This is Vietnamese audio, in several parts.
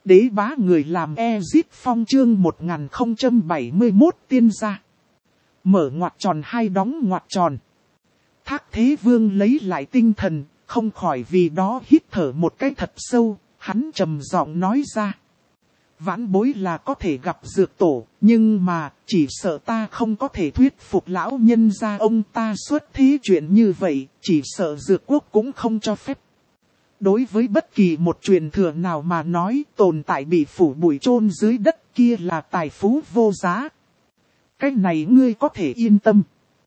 Đế bá người làm Ezit Phong chương 1071 tiên gia. Mở ngoặc tròn hai đóng ngoặc tròn. Thác Thế Vương lấy lại tinh thần, không khỏi vì đó hít thở một cái thật sâu, hắn trầm giọng nói ra. Vãn bối là có thể gặp dược tổ, nhưng mà chỉ sợ ta không có thể thuyết phục lão nhân gia ông ta xuất thế chuyện như vậy, chỉ sợ dược quốc cũng không cho phép. Đối với bất kỳ một truyền thừa nào mà nói tồn tại bị phủ bụi chôn dưới đất kia là tài phú vô giá. Cái này ngươi có thể yên tâm.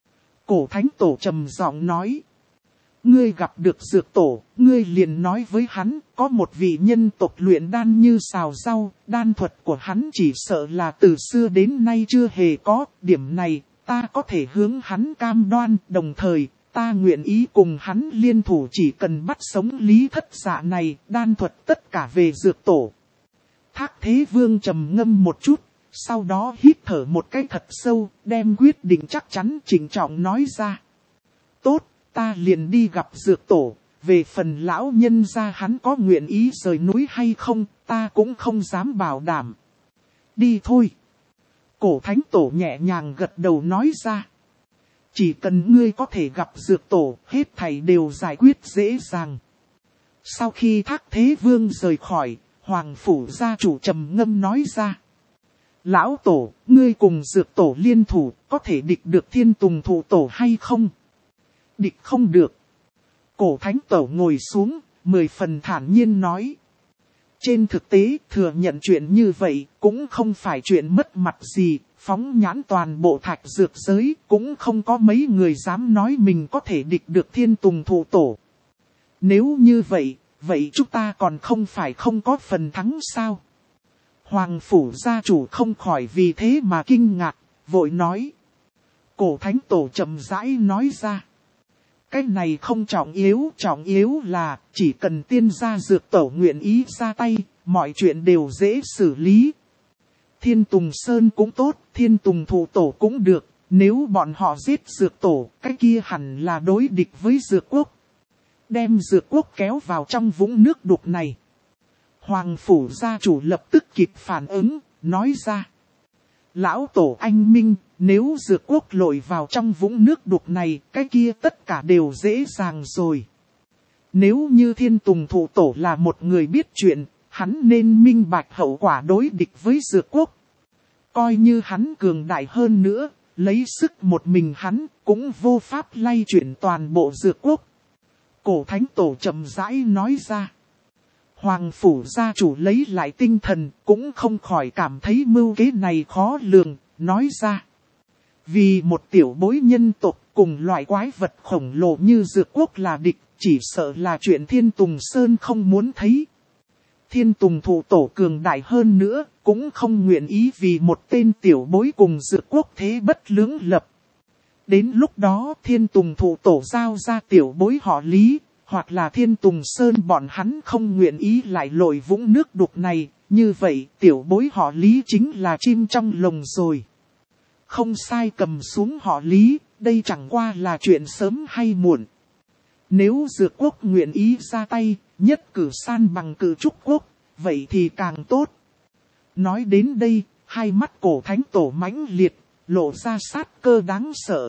Cổ thánh tổ trầm giọng nói. Ngươi gặp được dược tổ, ngươi liền nói với hắn, có một vị nhân tộc luyện đan như xào rau, đan thuật của hắn chỉ sợ là từ xưa đến nay chưa hề có, điểm này, ta có thể hướng hắn cam đoan, đồng thời, ta nguyện ý cùng hắn liên thủ chỉ cần bắt sống Lý Thất Dạ này, đan thuật tất cả về dược tổ. Thác Thế Vương trầm ngâm một chút, sau đó hít thở một cái thật sâu, đem quyết định chắc chắn chỉnh trọng nói ra. Tốt, ta liền đi gặp dược tổ, về phần lão nhân gia hắn có nguyện ý rời núi hay không, ta cũng không dám bảo đảm. Đi thôi. Cổ thánh tổ nhẹ nhàng gật đầu nói ra. Chỉ cần ngươi có thể gặp dược tổ, hết thảy đều giải quyết dễ dàng. Sau khi Thác Thế Vương rời khỏi, Hoàng Phủ gia chủ trầm ngâm nói ra. Lão tổ, ngươi cùng dược tổ liên thủ, có thể địch được Thiên Tùng Thụ Tổ hay không? Địch không được. Cổ thánh tổ ngồi xuống, 10 phần thản nhiên nói. Trên thực tế, thừa nhận chuyện như vậy, cũng không phải chuyện mất mặt gì, phóng nhãn toàn bộ thạch dược giới, cũng không có mấy người dám nói mình có thể địch được Thiên Tùng Thụ Tổ. Nếu như vậy, vậy chúng ta còn không phải không có phần thắng sao? Hoàng Phủ gia chủ không khỏi vì thế mà kinh ngạc, vội nói. Cổ thánh tổ chậm rãi nói ra. Cái này không trọng yếu là chỉ cần tiên gia dược tổ nguyện ý ra tay, mọi chuyện đều dễ xử lý. Thiên Tùng Sơn cũng tốt, Thiên Tùng Thụ Tổ cũng được, nếu bọn họ giết dược tổ, cái kia hẳn là đối địch với dược quốc. Đem dược quốc kéo vào trong vũng nước đục này. Hoàng Phủ gia chủ lập tức kịp phản ứng, nói ra. Lão tổ anh minh, nếu dược quốc lội vào trong vũng nước đục này, cái kia tất cả đều dễ dàng rồi. Nếu như Thiên Tùng Thụ Tổ là một người biết chuyện, hắn nên minh bạch hậu quả đối địch với dược quốc. Coi như hắn cường đại hơn nữa, lấy sức một mình hắn, cũng vô pháp lay chuyển toàn bộ dược quốc. Cổ thánh tổ chậm rãi nói ra. Hoàng Phủ gia chủ lấy lại tinh thần, cũng không khỏi cảm thấy mưu kế này khó lường, nói ra. Vì một tiểu bối nhân tộc cùng loại quái vật khổng lồ như dược quốc là địch, chỉ sợ là chuyện Thiên Tùng Sơn không muốn thấy. Thiên Tùng Thụ Tổ cường đại hơn nữa, cũng không nguyện ý vì một tên tiểu bối cùng dược quốc thế bất lưỡng lập. Đến lúc đó Thiên Tùng Thụ Tổ giao ra tiểu bối họ Lý, hoặc là Thiên Tùng Sơn bọn hắn không nguyện ý lại lội vũng nước đục này, như vậy tiểu bối họ Lý chính là chim trong lồng rồi. Không sai, cầm xuống họ Lý, đây chẳng qua là chuyện sớm hay muộn. Nếu dược quốc nguyện ý ra tay, nhất cử san bằng cử trúc quốc, vậy thì càng tốt. Nói đến đây, hai mắt cổ thánh tổ mãnh liệt, lộ ra sát cơ đáng sợ.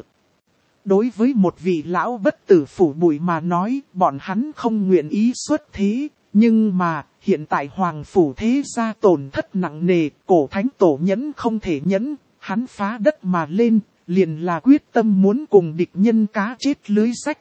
Đối với một vị lão bất tử phủ bụi mà nói, bọn hắn không nguyện ý xuất thế, nhưng mà, hiện tại Hoàng Phủ thế gia tổn thất nặng nề, cổ thánh tổ nhẫn không thể nhẫn, hắn phá đất mà lên, liền là quyết tâm muốn cùng địch nhân cá chết lưới rách.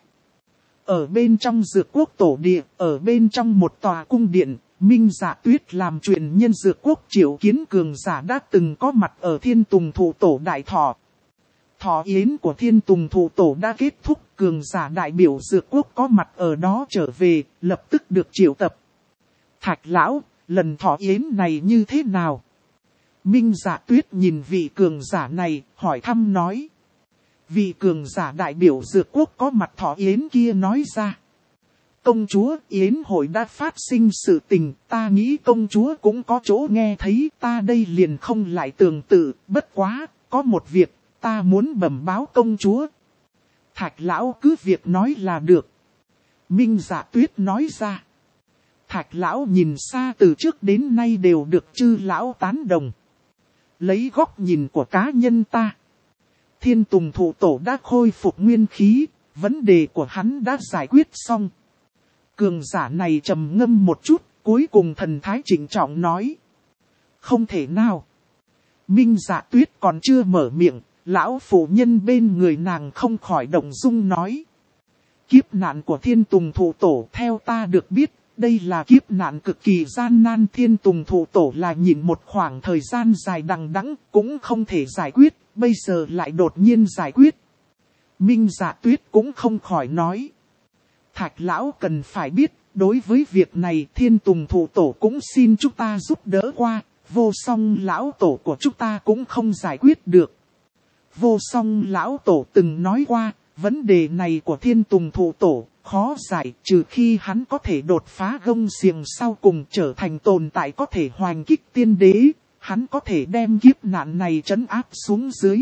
Ở bên trong dược quốc tổ địa, ở bên trong một tòa cung điện, Minh Dạ Tuyết làm truyền nhân dược quốc Triệu Kiến cường giả đã từng có mặt ở Thiên Tùng Thụ Tổ đại thọ. Thọ yến của Thiên Tùng Thụ Tổ đã kết thúc, cường giả đại biểu dược quốc có mặt ở đó trở về, lập tức được triệu tập. Thạch lão, lần thọ yến này như thế nào? Minh Dạ Tuyết nhìn vị cường giả này, hỏi thăm nói. Vị cường giả đại biểu dược quốc có mặt thọ yến kia nói ra. Công chúa, yến hội đã phát sinh sự tình, ta nghĩ công chúa cũng có chỗ nghe thấy, ta đây liền không lại tường tự, bất quá, có một việc, ta muốn bẩm báo công chúa. Thạch lão cứ việc nói là được. Minh Dạ Tuyết nói ra. Thạch lão nhìn xa từ trước đến nay đều được chư lão tán đồng. Lấy góc nhìn của cá nhân ta, Thiên Tùng Thụ Tổ đã khôi phục nguyên khí, vấn đề của hắn đã giải quyết xong. Cường giả này trầm ngâm một chút, cuối cùng thần thái trịnh trọng nói. Không thể nào. Minh Dạ Tuyết còn chưa mở miệng, lão phụ nhân bên người nàng không khỏi động dung nói. Kiếp nạn của Thiên Tùng Thụ Tổ theo ta được biết, đây là kiếp nạn cực kỳ gian nan. Thiên Tùng Thụ Tổ là nhịn một khoảng thời gian dài đằng đẵng cũng không thể giải quyết, bây giờ lại đột nhiên giải quyết. Minh Dạ Tuyết cũng không khỏi nói. Thạch lão cần phải biết, đối với việc này Thiên Tùng Thụ Tổ cũng xin chúng ta giúp đỡ qua, Vô Song lão tổ của chúng ta cũng không giải quyết được. Vô Song lão tổ từng nói qua, vấn đề này của Thiên Tùng Thụ Tổ khó giải, trừ khi hắn có thể đột phá gông xiềng sau cùng trở thành tồn tại có thể hoành kích tiên đế, hắn có thể đem kiếp nạn này trấn áp xuống dưới.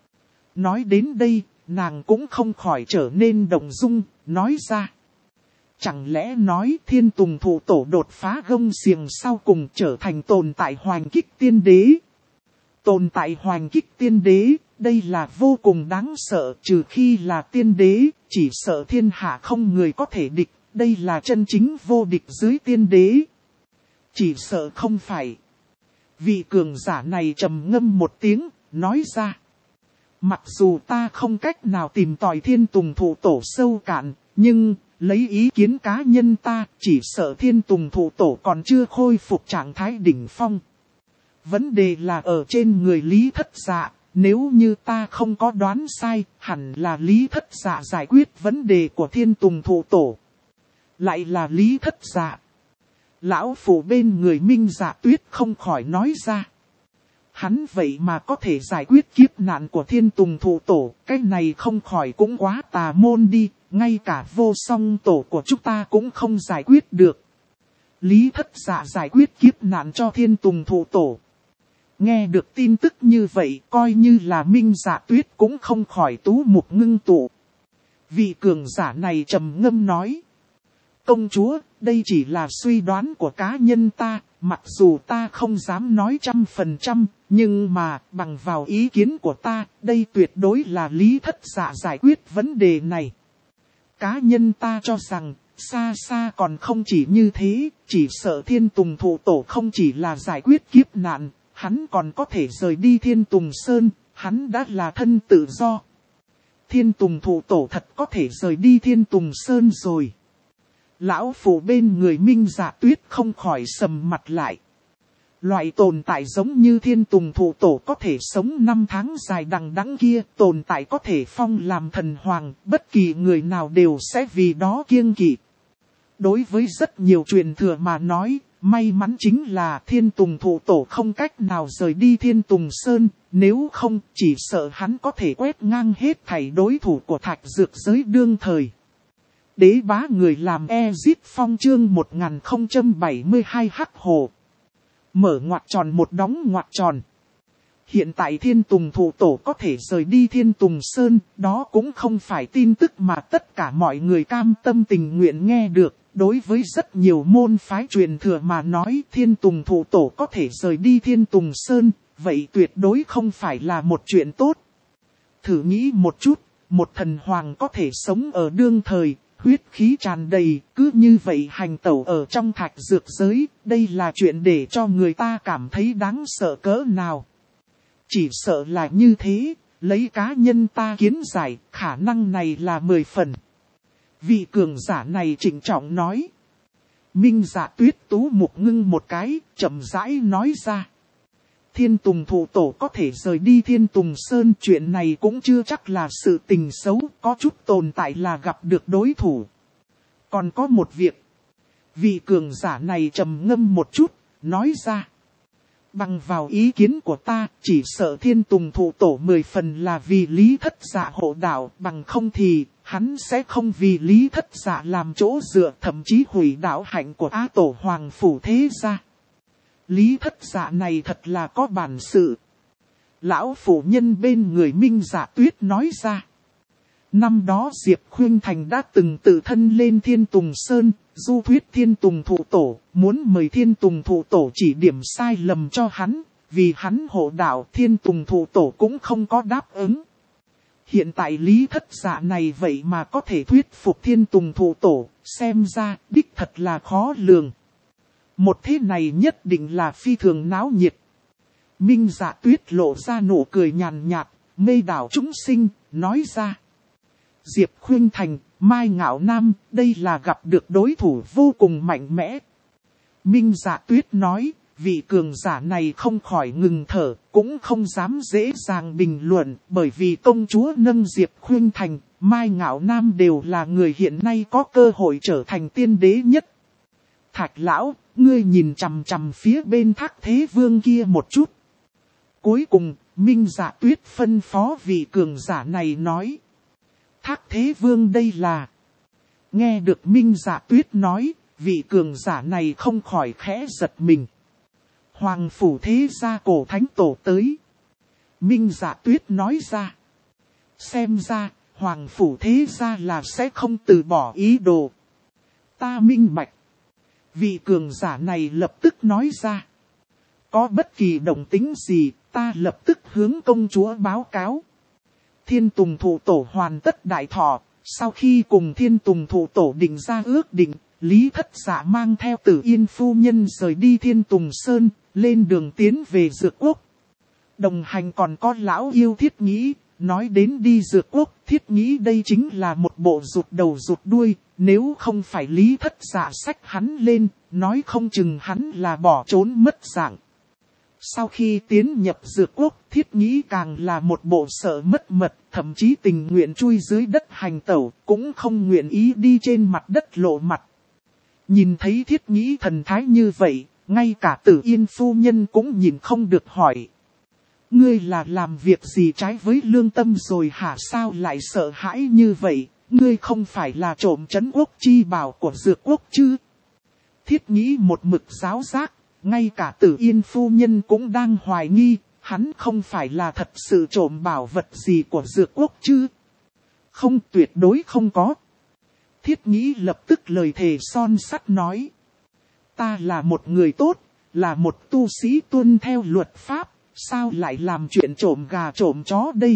Nói đến đây, nàng cũng không khỏi trở nên động dung, nói ra. Chẳng lẽ nói Thiên Tùng Thụ Tổ đột phá gông xiềng sau cùng trở thành tồn tại hoành kích tiên đế? Tồn tại hoành kích tiên đế, đây là vô cùng đáng sợ, trừ khi là tiên đế, chỉ sợ thiên hạ không người có thể địch, đây là chân chính vô địch dưới tiên đế. Chỉ sợ không phải. Vị cường giả này trầm ngâm một tiếng, nói ra. Mặc dù ta không cách nào tìm tòi Thiên Tùng Thụ Tổ sâu cạn, nhưng lấy ý kiến cá nhân ta, chỉ sợ Thiên Tùng Thụ Tổ còn chưa khôi phục trạng thái đỉnh phong. Vấn đề là ở trên người Lý Thất Dạ, nếu như ta không có đoán sai, hẳn là Lý Thất Dạ giải quyết vấn đề của Thiên Tùng Thụ Tổ. Lại là Lý Thất Dạ. Lão phụ bên người Minh Dạ Tuyết không khỏi nói ra. Hắn vậy mà có thể giải quyết kiếp nạn của Thiên Tùng Thụ Tổ, cái này không khỏi cũng quá tà môn đi, ngay cả Vô Song tổ của chúng ta cũng không giải quyết được. Lý Thất Dạ giải quyết kiếp nạn cho Thiên Tùng Thụ Tổ. Nghe được tin tức như vậy, coi như là Minh Dạ Tuyết cũng không khỏi tú mục ngưng tụ. Vị cường giả này trầm ngâm nói. Công chúa, đây chỉ là suy đoán của cá nhân ta, mặc dù ta không dám nói 100%, nhưng mà bằng vào ý kiến của ta, đây tuyệt đối là Lý Thất Dạ giải quyết vấn đề này. Cá nhân ta cho rằng, xa xa còn không chỉ như thế, chỉ sợ Thiên Tùng Thụ Tổ không chỉ là giải quyết kiếp nạn, hắn còn có thể rời đi Thiên Tùng Sơn, hắn đã là thân tự do. Thiên Tùng Thụ Tổ thật có thể rời đi Thiên Tùng Sơn rồi. Lão phụ bên người Minh Dạ Tuyết không khỏi sầm mặt lại. Loại tồn tại giống như Thiên Tùng Thụ Tổ có thể sống 5 tháng dài đằng đẵng kia, tồn tại có thể phong làm thần hoàng, bất kỳ người nào đều sẽ vì đó kiêng kỵ. Đối với rất nhiều truyền thừa mà nói, may mắn chính là Thiên Tùng Thụ Tổ không cách nào rời đi Thiên Tùng Sơn, nếu không chỉ sợ hắn có thể quét ngang hết thảy đối thủ của Thạch Dược giới đương thời. Đế bá người làm Ezit Phong chương 1072 Hắc Hồ. Mở ngoặc tròn một đóng ngoặc tròn. Hiện tại Thiên Tùng Thụ Tổ có thể rời đi Thiên Tùng Sơn, đó cũng không phải tin tức mà tất cả mọi người cam tâm tình nguyện nghe được. Đối với rất nhiều môn phái truyền thừa mà nói Thiên Tùng Thụ Tổ có thể rời đi Thiên Tùng Sơn, vậy tuyệt đối không phải là một chuyện tốt. Thử nghĩ một chút, một thần hoàng có thể sống ở đương thời, huyết khí tràn đầy, cứ như vậy hành tẩu ở trong Thạch Dược giới, đây là chuyện để cho người ta cảm thấy đáng sợ cỡ nào. Chỉ sợ là như thế, lấy cá nhân ta kiến giải, khả năng này là 10 phần. Vị cường giả này trịnh trọng nói. Minh Dạ Tuyết tú mục ngưng một cái, chậm rãi nói ra. Thiên Tùng Thụ Tổ có thể rời đi Thiên Tùng Sơn, chuyện này cũng chưa chắc là sự tình xấu, có chút tồn tại là gặp được đối thủ. Còn có một việc. Vị cường giả này trầm ngâm một chút, nói ra. Bằng vào ý kiến của ta, chỉ sợ Thiên Tùng Thụ Tổ 10 phần là vì Lý Thất Dạ hộ đạo, bằng không thì hắn sẽ không vì Lý Thất Dạ làm chỗ dựa, thậm chí hủy đạo hạnh của Á Tổ Hoàng Phủ thế gia. Lý Thất Dạ này thật là có bản sự. Lão phụ nhân bên người Minh Dạ Tuyết nói ra. Năm đó Diệp Khuynh Thành đã từng tự thân lên Thiên Tùng Sơn, du thuyết Thiên Tùng Thụ Tổ, muốn mời Thiên Tùng Thụ Tổ chỉ điểm sai lầm cho hắn, vì hắn hộ đạo Thiên Tùng Thụ Tổ cũng không có đáp ứng. Hiện tại Lý Thất Dạ này vậy mà có thể thuyết phục Thiên Tùng Thụ Tổ, xem ra đích thật là khó lường. Một thế này nhất định là phi thường náo nhiệt. Minh Dạ Tuyết lộ ra nụ cười nhàn nhạt, mê đảo chúng sinh, nói ra. Diệp Khuynh Thành, Mai Ngạo Nam, đây là gặp được đối thủ vô cùng mạnh mẽ. Minh Dạ Tuyết nói, vị cường giả này không khỏi ngừng thở, cũng không dám dễ dàng bình luận, bởi vì công chúa nâng Diệp Khuynh Thành, Mai Ngạo Nam đều là người hiện nay có cơ hội trở thành tiên đế nhất. Thạch lão, ngươi nhìn chằm chằm phía bên Thác Thế Vương kia một chút. Cuối cùng, Minh Dạ Tuyết phân phó vị cường giả này nói. Thác Thế Vương đây là. Nghe được Minh Dạ Tuyết nói, vị cường giả này không khỏi khẽ giật mình. Hoàng phủ thế gia cổ thánh tổ tới. Minh Dạ Tuyết nói ra. Xem ra, Hoàng phủ thế gia là sẽ không từ bỏ ý đồ. Ta minh bạch. Vị cường giả này lập tức nói ra. Có bất kỳ động tính gì, ta lập tức hướng công chúa báo cáo. Thiên Tùng Thụ Tổ hoàn tất đại thọ, sau khi cùng Thiên Tùng Thụ Tổ định ra ước định, Lý Thất Dạ mang theo Tử Yên phu nhân rời đi Thiên Tùng Sơn, lên đường tiến về Dược Quốc. Đồng hành còn có lão yêu Thiết Nghĩ, nói đến đi Dược Quốc, Thiết Nghĩ đây chính là một bộ rụt đầu rụt đuôi, nếu không phải Lý Thất Dạ xách hắn lên, nói không chừng hắn là bỏ trốn mất dạng. Sau khi tiến nhập Dược Quốc, Thiết Nghĩ càng là một bộ sợ mất mật, thậm chí tình nguyện chui dưới đất hành tẩu, cũng không nguyện ý đi trên mặt đất lộ mặt. Nhìn thấy Thiết Nghĩ thần thái như vậy, ngay cả Tử Yên phu nhân cũng nhìn không được hỏi. Ngươi là làm việc gì trái với lương tâm rồi hả, sao lại sợ hãi như vậy, ngươi không phải là trộm trấn quốc chi bảo của Dược Quốc chứ? Thiết Nghĩ một mực giáo giác. Ngay cả Tử Yên phu nhân cũng đang hoài nghi, hắn không phải là thật sự trộm bảo vật gì của Dược Quốc chứ? Không, tuyệt đối không có. Thiết Nghĩ lập tức lời thề son sắt nói. Ta là một người tốt, là một tu sĩ tuân theo luật pháp, sao lại làm chuyện trộm gà trộm chó đây?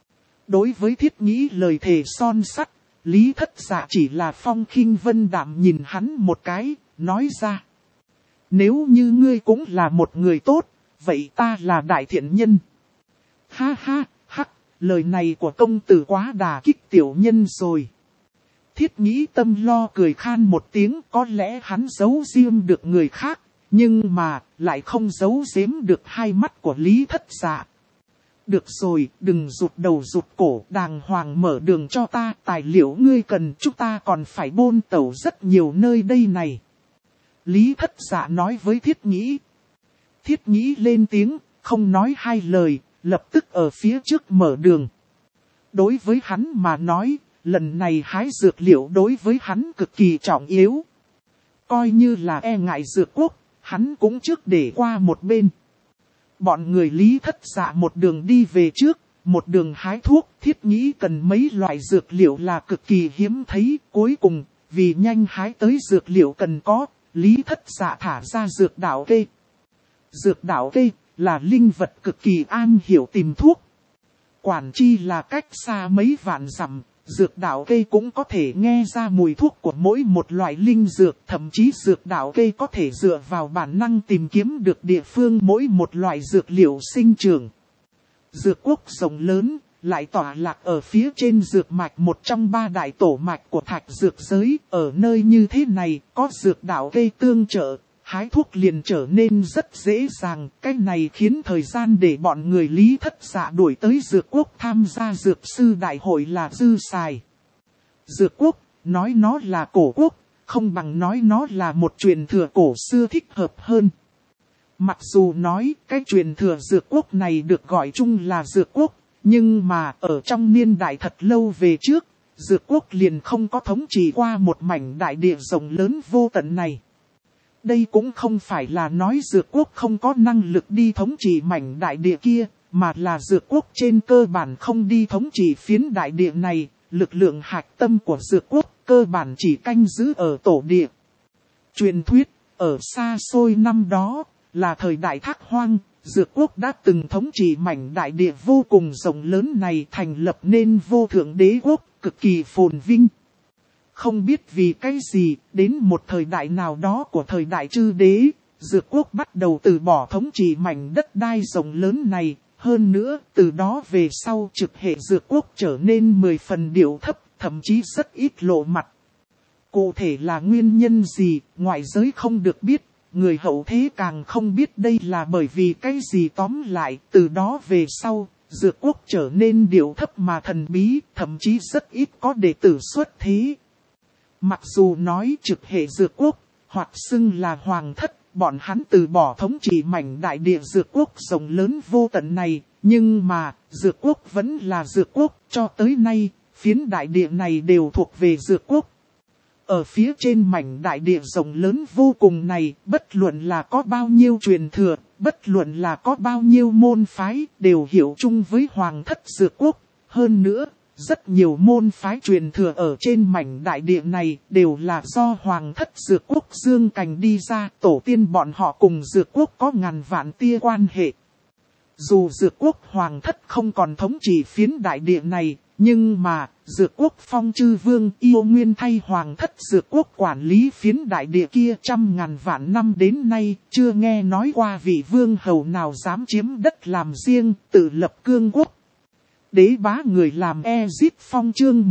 Đối với Thiết Nghĩ lời thề son sắt, Lý Thất Dạ chỉ là phong khinh vân đạm nhìn hắn một cái, nói ra. Nếu như ngươi cũng là một người tốt, vậy ta là đại thiện nhân. Ha ha, hắc, lời này của công tử quá đả kích tiểu nhân rồi. Thiết Nghĩ tâm lo cười khan một tiếng, có lẽ hắn giấu riêng được người khác, nhưng mà lại không giấu giếm được hai mắt của Lý Thất Dạ. Được rồi, đừng rụt đầu rụt cổ, đàng hoàng mở đường cho ta, tài liệu ngươi cần, chúng ta còn phải bôn tẩu rất nhiều nơi đây này. Lý Thất Dạ nói với Thiết Nghĩ. Thiết Nghĩ lên tiếng, không nói hai lời, lập tức ở phía trước mở đường. Đối với hắn mà nói, lần này hái dược liệu đối với hắn cực kỳ trọng yếu. Coi như là e ngại Dược Quốc, hắn cũng trước để qua một bên. Bọn người Lý Thất Dạ một đường đi về trước, một đường hái thuốc, Thiết Nghĩ cần mấy loại dược liệu là cực kỳ hiếm thấy. Cuối cùng, vì nhanh hái tới dược liệu cần có, Lý Thất Dạ thả ra dược đạo kê. Dược đạo kê là linh vật cực kỳ an hiểu tìm thuốc. Quản chi là cách xa mấy vạn dặm, dược đạo kê cũng có thể nghe ra mùi thuốc của mỗi một loại linh dược. Thậm chí dược đạo kê có thể dựa vào bản năng tìm kiếm được địa phương mỗi một loại dược liệu sinh trưởng. Dược Quốc rộng lớn, lại tọa lạc ở phía trên dược mạch, một trong ba đại tổ mạch của thạch dược giới. Ở nơi như thế này, có dược đạo kê tương trợ, hái thuốc liền trở nên rất dễ dàng. Cái này khiến thời gian để bọn người Lý Thất Dạ đuổi tới Dược Quốc tham gia dược sư đại hội là dư xài. Dược Quốc, nói nó là cổ quốc, không bằng nói nó là một truyền thừa cổ xưa thích hợp hơn. Mặc dù nói cái truyền thừa Dược Quốc này được gọi chung là Dược Quốc, nhưng mà ở trong niên đại thật lâu về trước, Dược Quốc liền không có thống trị qua một mảnh đại địa rộng lớn vô tận này. Đây cũng không phải là nói Dược Quốc không có năng lực đi thống trị mảnh đại địa kia, mà là Dược Quốc trên cơ bản không đi thống trị phiến đại địa này. Lực lượng hạch tâm của Dược Quốc cơ bản chỉ canh giữ ở tổ địa, Truyền thuyết, ở xa xôi năm đó, là thời đại Thác Hoang, Dược Quốc đã từng thống trị mảnh đại địa vô cùng rộng lớn này, thành lập nên vô thượng đế quốc, cực kỳ phồn vinh. Không biết vì cái gì, đến một thời đại nào đó của thời đại Chư Đế, Dược Quốc bắt đầu từ bỏ thống trị mảnh đất đai rộng lớn này. Hơn nữa, từ đó về sau trực hệ Dược Quốc trở nên 10 phần điệu thấp, thậm chí rất ít lộ mặt. Cụ thể là nguyên nhân gì, ngoại giới không được biết, người hậu thế càng không biết đây là bởi vì cái gì. Tóm lại, từ đó về sau, Dược Quốc trở nên điệu thấp mà thần bí, thậm chí rất ít có đệ tử xuất thế. Mặc dù nói trực hệ Dược Quốc, hoặc xưng là Hoàng Thất, bọn hắn từ bỏ thống trị mảnh đại địa Dược Quốc rộng lớn vô tận này, nhưng mà, Dược Quốc vẫn là Dược Quốc, cho tới nay, phiến đại địa này đều thuộc về Dược Quốc. Ở phía trên mảnh đại địa rộng lớn vô cùng này, bất luận là có bao nhiêu truyền thừa, bất luận là có bao nhiêu môn phái, đều hiểu chung với Hoàng Thất Dược Quốc. Hơn nữa, rất nhiều môn phái truyền thừa ở trên mảnh đại địa này đều là do Hoàng Thất Dược Quốc dương cành đi ra, tổ tiên bọn họ cùng Dược Quốc có ngàn vạn tia quan hệ. Dù Dược Quốc Hoàng Thất không còn thống trị phiến đại địa này, nhưng mà, Dược Quốc Phong Chư Vương yêu nguyên thay Hoàng Thất Dược Quốc quản lý phiến đại địa kia trăm ngàn vạn năm đến nay, chưa nghe nói qua vị vương hầu nào dám chiếm đất làm riêng, tự lập cương quốc. Đế bá người làm Ezip Phong chương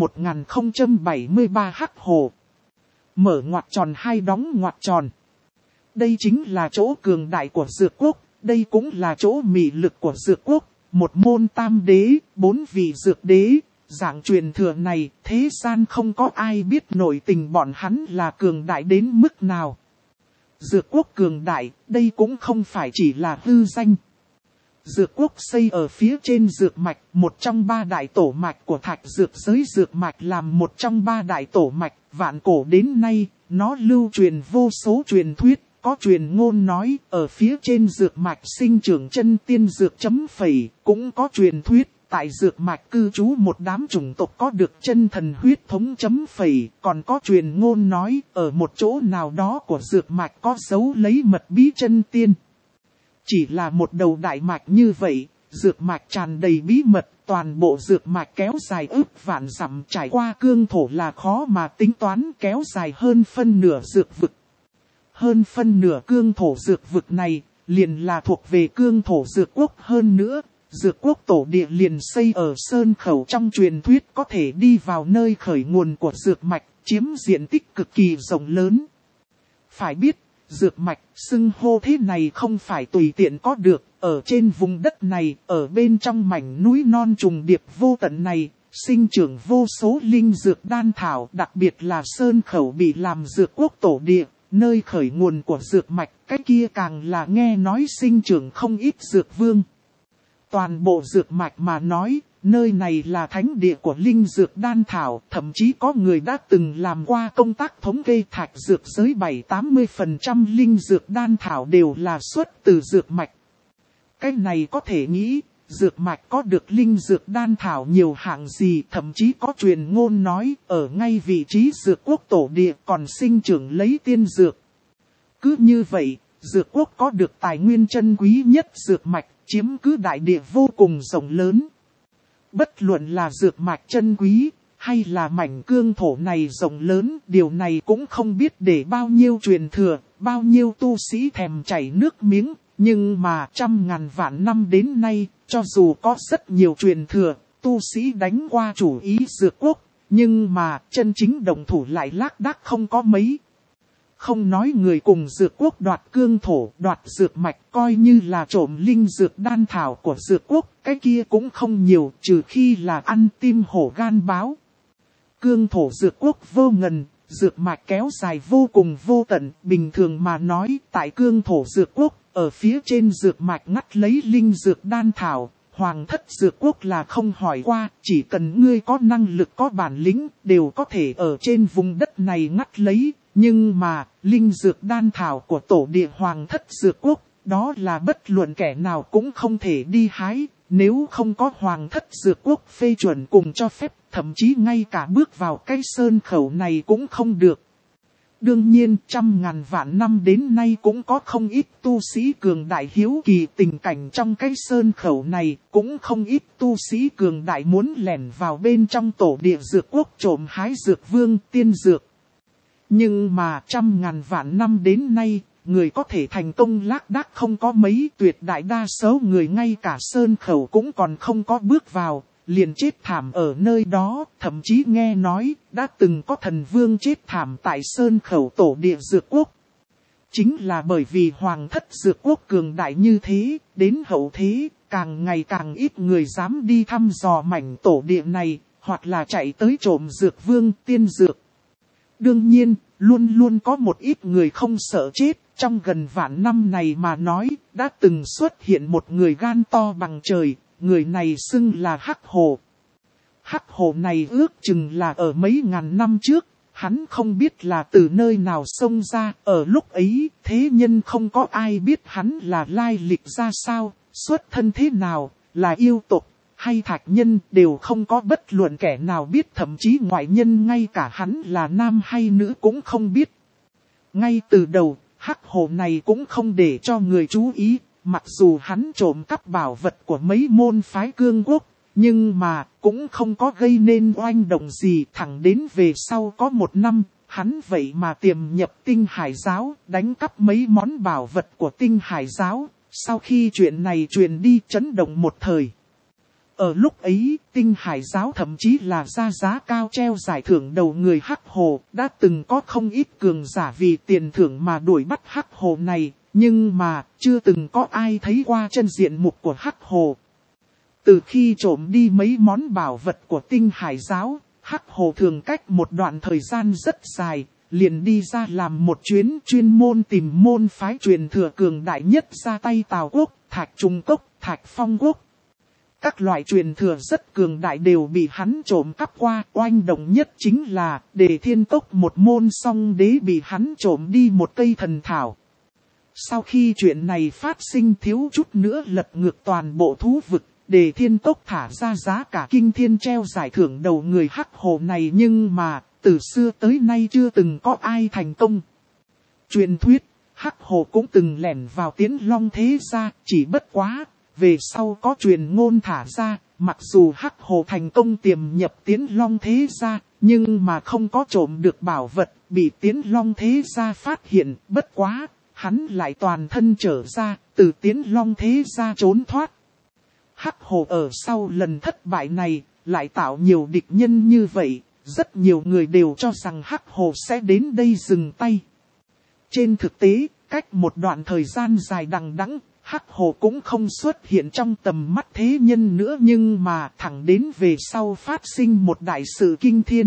1073 Hắc Hồ. Mở ngoặc tròn hay đóng ngoặc tròn. Đây chính là chỗ cường đại của Dược Quốc, đây cũng là chỗ mị lực của Dược Quốc. Một môn tam đế, 4 vị dược đế, dạng truyền thừa này, thế gian không có ai biết nội tình bọn hắn là cường đại đến mức nào. Dược Quốc cường đại, đây cũng không phải chỉ là hư danh. Dược Quốc xây ở phía trên dược mạch, một trong 3 đại tổ mạch của thạch dược giới dược mạch làm một trong 3 đại tổ mạch, vạn cổ đến nay, nó lưu truyền vô số truyền thuyết. Có truyền ngôn nói, ở phía trên dược mạch sinh trưởng chân tiên dược chấm phẩy, cũng có truyền thuyết, tại dược mạch cư trú một đám chủng tộc có được chân thần huyết thống chấm phẩy, còn có truyền ngôn nói, ở một chỗ nào đó của dược mạch có dấu lấy mật bí chân tiên. Chỉ là một đầu đại mạch như vậy, dược mạch tràn đầy bí mật, toàn bộ dược mạch kéo dài ước vạn dặm trải qua cương thổ là khó mà tính toán, kéo dài hơn phân nửa dược vực. Hơn phân nửa cương thổ dược vực này, liền là thuộc về cương thổ dược quốc. Hơn nữa, dược quốc tổ địa liền xây ở sơn khẩu, trong truyền thuyết có thể đi vào nơi khởi nguồn của dược mạch, chiếm diện tích cực kỳ rộng lớn. Phải biết, dược mạch, xưng hô thế này không phải tùy tiện có được, ở trên vùng đất này, ở bên trong mảnh núi non trùng điệp vô tận này, sinh trưởng vô số linh dược đan thảo, đặc biệt là sơn khẩu bị làm dược quốc tổ địa. Nơi khởi nguồn của dược mạch, cái kia càng là nghe nói sinh trưởng không ít dược vương. Toàn bộ dược mạch mà nói, nơi này là thánh địa của linh dược đan thảo, thậm chí có người đã từng làm qua công tác thống kê thạch dược giới 70-80% linh dược đan thảo đều là xuất từ dược mạch. Cái này có thể nghĩ, dược mạch có được linh dược đan thảo nhiều hạng gì, thậm chí có truyền ngôn nói, ở ngay vị trí dược quốc tổ địa còn sinh trưởng lấy tiên dược. Cứ như vậy, dược quốc có được tài nguyên chân quý nhất dược mạch, chiếm cứ đại địa vô cùng rộng lớn. Bất luận là dược mạch chân quý, hay là mảnh cương thổ này rộng lớn, điều này cũng không biết để bao nhiêu truyền thừa, bao nhiêu tu sĩ thèm chảy nước miếng. Nhưng mà trăm ngàn vạn năm đến nay, cho dù có rất nhiều truyền thừa, tu sĩ đánh qua chủ ý dược quốc, nhưng mà chân chính đồng thủ lại lác đác không có mấy. Không nói người cùng dược quốc đoạt cương thổ, đoạt dược mạch, coi như là trộm linh dược đan thảo của dược quốc, cái kia cũng không nhiều, trừ khi là ăn tim hổ gan báo. Cương thổ dược quốc vô ngần, dược mạch kéo dài vô cùng vô tận, bình thường mà nói, tại cương thổ dược quốc, ở phía trên dược mạch ngắt lấy linh dược đan thảo, Hoàng Thất Dược Quốc là không hỏi qua, chỉ cần ngươi có năng lực có bản lĩnh, đều có thể ở trên vùng đất này ngắt lấy. Nhưng mà, linh dược đan thảo của tổ địa Hoàng Thất Dược Quốc, đó là bất luận kẻ nào cũng không thể đi hái, nếu không có Hoàng Thất Dược Quốc phê chuẩn cùng cho phép, thậm chí ngay cả bước vào cái sơn khẩu này cũng không được. Đương nhiên, trăm ngàn vạn năm đến nay cũng có không ít tu sĩ cường đại hiếu kỳ tình cảnh trong cái sơn khẩu này, cũng không ít tu sĩ cường đại muốn lẻn vào bên trong tổ địa dược quốc trộm hái dược vương tiên dược. Nhưng mà trăm ngàn vạn năm đến nay, người có thể thành công lác đác không có mấy, tuyệt đại đa số người ngay cả sơn khẩu cũng còn không có bước vào, liền chết thảm ở nơi đó, thậm chí nghe nói, đã từng có thần vương chết thảm tại sơn khẩu tổ địa dược quốc. Chính là bởi vì hoàng thất dược quốc cường đại như thế, đến hậu thế, càng ngày càng ít người dám đi thăm dò mảnh tổ địa này, hoặc là chạy tới trộm dược vương tiên dược. Đương nhiên, luôn luôn có một ít người không sợ chết, trong gần vạn năm này mà nói, đã từng xuất hiện một người gan to bằng trời, người này xưng là Hắc Hồ. Hắc Hồ này ước chừng là ở mấy ngàn năm trước, hắn không biết là từ nơi nào xông ra, ở lúc ấy, thế nhân không có ai biết hắn là lai lịch ra sao, xuất thân thế nào, là yêu tộc hay thạch nhân đều không có bất luận kẻ nào biết, thậm chí ngoại nhân ngay cả hắn là nam hay nữ cũng không biết. Ngay từ đầu, Hắc Hồ này cũng không để cho người chú ý, mặc dù hắn trộm cắp bảo vật của mấy môn phái cương quốc, nhưng mà cũng không có gây nên oanh động gì. Thẳng đến về sau có một năm, hắn vậy mà tiềm nhập Tinh Hải giáo, đánh cắp mấy món bảo vật của Tinh Hải giáo. Sau khi chuyện này truyền đi chấn động một thời. Ở lúc ấy, Tinh Hải giáo thậm chí là ra giá cao treo giải thưởng đầu người Hắc Hồ, đã từng có không ít cường giả vì tiền thưởng mà đuổi bắt Hắc Hồ này, nhưng mà chưa từng có ai thấy qua chân diện mục của Hắc Hồ. Từ khi trộm đi mấy món bảo vật của Tinh Hải giáo, Hắc Hồ thường cách một đoạn thời gian rất dài, liền đi ra làm một chuyến chuyên môn tìm môn phái truyền thừa cường đại nhất ra tay Tào Quốc, Thạch Trung Cốc, Thạch Phong Quốc. Các loại truyền thừa rất cường đại đều bị hắn trộm cắp qua, oanh động nhất chính là Đề Thiên Cốc một môn song đế bị hắn trộm đi một cây thần thảo. Sau khi chuyện này phát sinh thiếu chút nữa lật ngược toàn bộ thú vực, Đề Thiên Cốc thả ra giá cả kinh thiên treo giải thưởng đầu người Hắc Hồ này, nhưng mà từ xưa tới nay chưa từng có ai thành công. Truyền thuyết, Hắc Hồ cũng từng lẻn vào Tiến Long thế gia, chỉ bất quá. Về sau có truyền ngôn thả ra, mặc dù Hắc Hồ thành công tiềm nhập Tiến Long thế gia, nhưng mà không có trộm được bảo vật, bị Tiến Long thế gia phát hiện, bất quá, hắn lại toàn thân trở ra, từ Tiến Long thế gia trốn thoát. Hắc Hồ ở sau lần thất bại này, lại tạo nhiều địch nhân như vậy, rất nhiều người đều cho rằng Hắc Hồ sẽ đến đây dừng tay. Trên thực tế, cách một đoạn thời gian dài đằng đẵng, Hắc Hồ cũng không xuất hiện trong tầm mắt thế nhân nữa, nhưng mà thẳng đến về sau phát sinh một đại sự kinh thiên.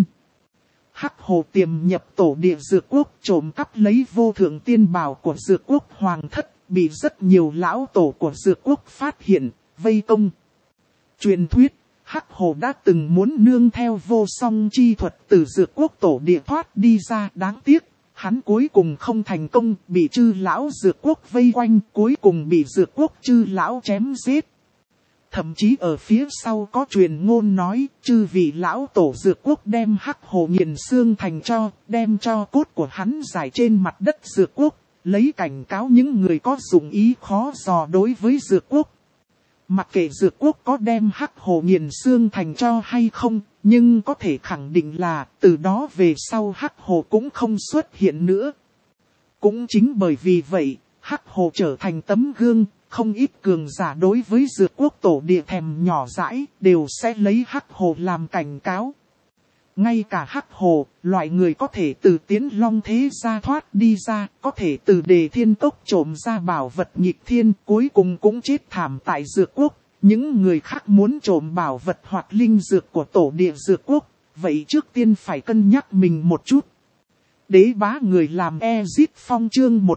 Hắc Hồ tiềm nhập tổ địa dược quốc, trộm cắp lấy vô thượng tiên bảo của dược quốc hoàng thất, bị rất nhiều lão tổ của dược quốc phát hiện, vây công. Truyền thuyết, Hắc Hồ đã từng muốn nương theo vô song chi thuật từ dược quốc tổ địa thoát đi ra, đáng tiếc. Hắn cuối cùng không thành công, bị chư lão dược quốc vây quanh, cuối cùng bị dược quốc chư lão chém giết. Thậm chí ở phía sau có truyền ngôn nói, chư vị lão tổ dược quốc đem Hắc Hồ nghiền xương thành tro, đem tro cốt của hắn rải trên mặt đất dược quốc, lấy cảnh cáo những người có dụng ý khó dò đối với dược quốc. Mặc kệ dược quốc có đem Hắc Hồ nghiền xương thành tro hay không, nhưng có thể khẳng định là từ đó về sau Hắc Hồ cũng không xuất hiện nữa. Cũng chính bởi vì vậy, Hắc Hồ trở thành tấm gương, không ít cường giả đối với dược quốc tổ địa thèm nhỏ dãi, đều sẽ lấy Hắc Hồ làm cảnh cáo. Ngay cả Hắc Hồ, loại người có thể từ Tiến Long thế gia thoát đi ra, có thể từ Đề Thiên Cốc trộm ra bảo vật nghịch thiên, cuối cùng cũng chết thảm tại dược quốc. Những người khác muốn trộm bảo vật hoặc linh dược của tổ địa dược quốc, vậy trước tiên phải cân nhắc mình một chút. Đế bá người làm Ezit Phong chương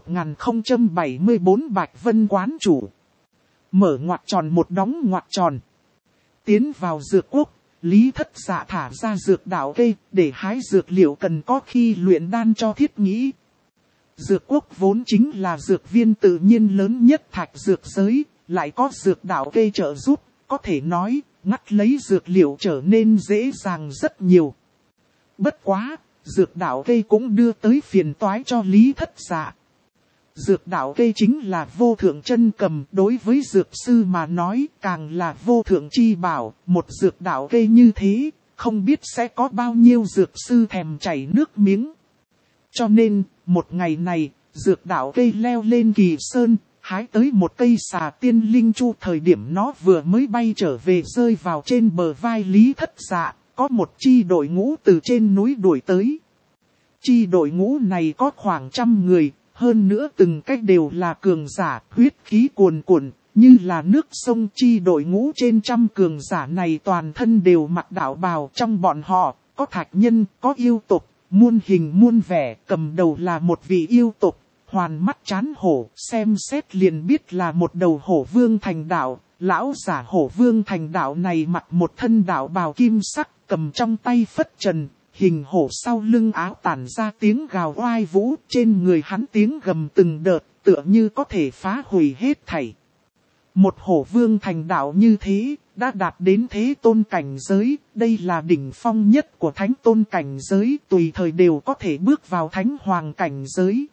1074 Bạch Vân quán chủ. Mở ngoặc tròn một đóng ngoặc tròn. Tiến vào dược quốc, Lý Thất Dạ thả ra dược đạo cây để hái dược liệu cần có khi luyện đan cho thiết nghĩ. Dược quốc vốn chính là dược viên tự nhiên lớn nhất thạch dược giới, lại có dược đạo cây trợ giúp, có thể nói, ngắt lấy dược liệu trở nên dễ dàng rất nhiều. Bất quá, dược đạo cây cũng đưa tới phiền toái cho Lý Thất Dạ. Dược đạo cây chính là vô thượng chân cầm, đối với dược sư mà nói càng là vô thượng chi bảo. Một dược đạo cây như thế, không biết sẽ có bao nhiêu dược sư thèm chảy nước miếng. Cho nên, một ngày này, dược đạo cây leo lên Kỳ Sơn, hái tới một cây xà tiên linh chu. Thời điểm nó vừa mới bay trở về rơi vào trên bờ vai Lý Thất Dạ, có một chi đội ngũ từ trên núi đuổi tới. Chi đội ngũ này có khoảng 100 người, hơn nữa từng cách đều là cường giả, huyết khí cuồn cuộn, như là nước sông. Chi đội ngũ trên 100 cường giả này toàn thân đều mặc đạo bào, trong bọn họ, có thạch nhân, có yêu tộc, muôn hình muôn vẻ, cầm đầu là một vị yêu tộc, hoàn mắt chán hổ, xem xét liền biết là một đầu hổ vương thành đạo. Lão giả hổ vương thành đạo này mặc một thân đạo bào kim sắc, cầm trong tay phất trần, hình hổ sau lưng áo tản ra tiếng gào oai vũ, trên người hắn tiếng gầm từng đợt, tựa như có thể phá hủy hết thảy. Một hổ vương thành đạo như thế, đã đạt đến thế tôn cảnh giới, đây là đỉnh phong nhất của thánh tôn cảnh giới, tùy thời đều có thể bước vào thánh hoàng cảnh giới.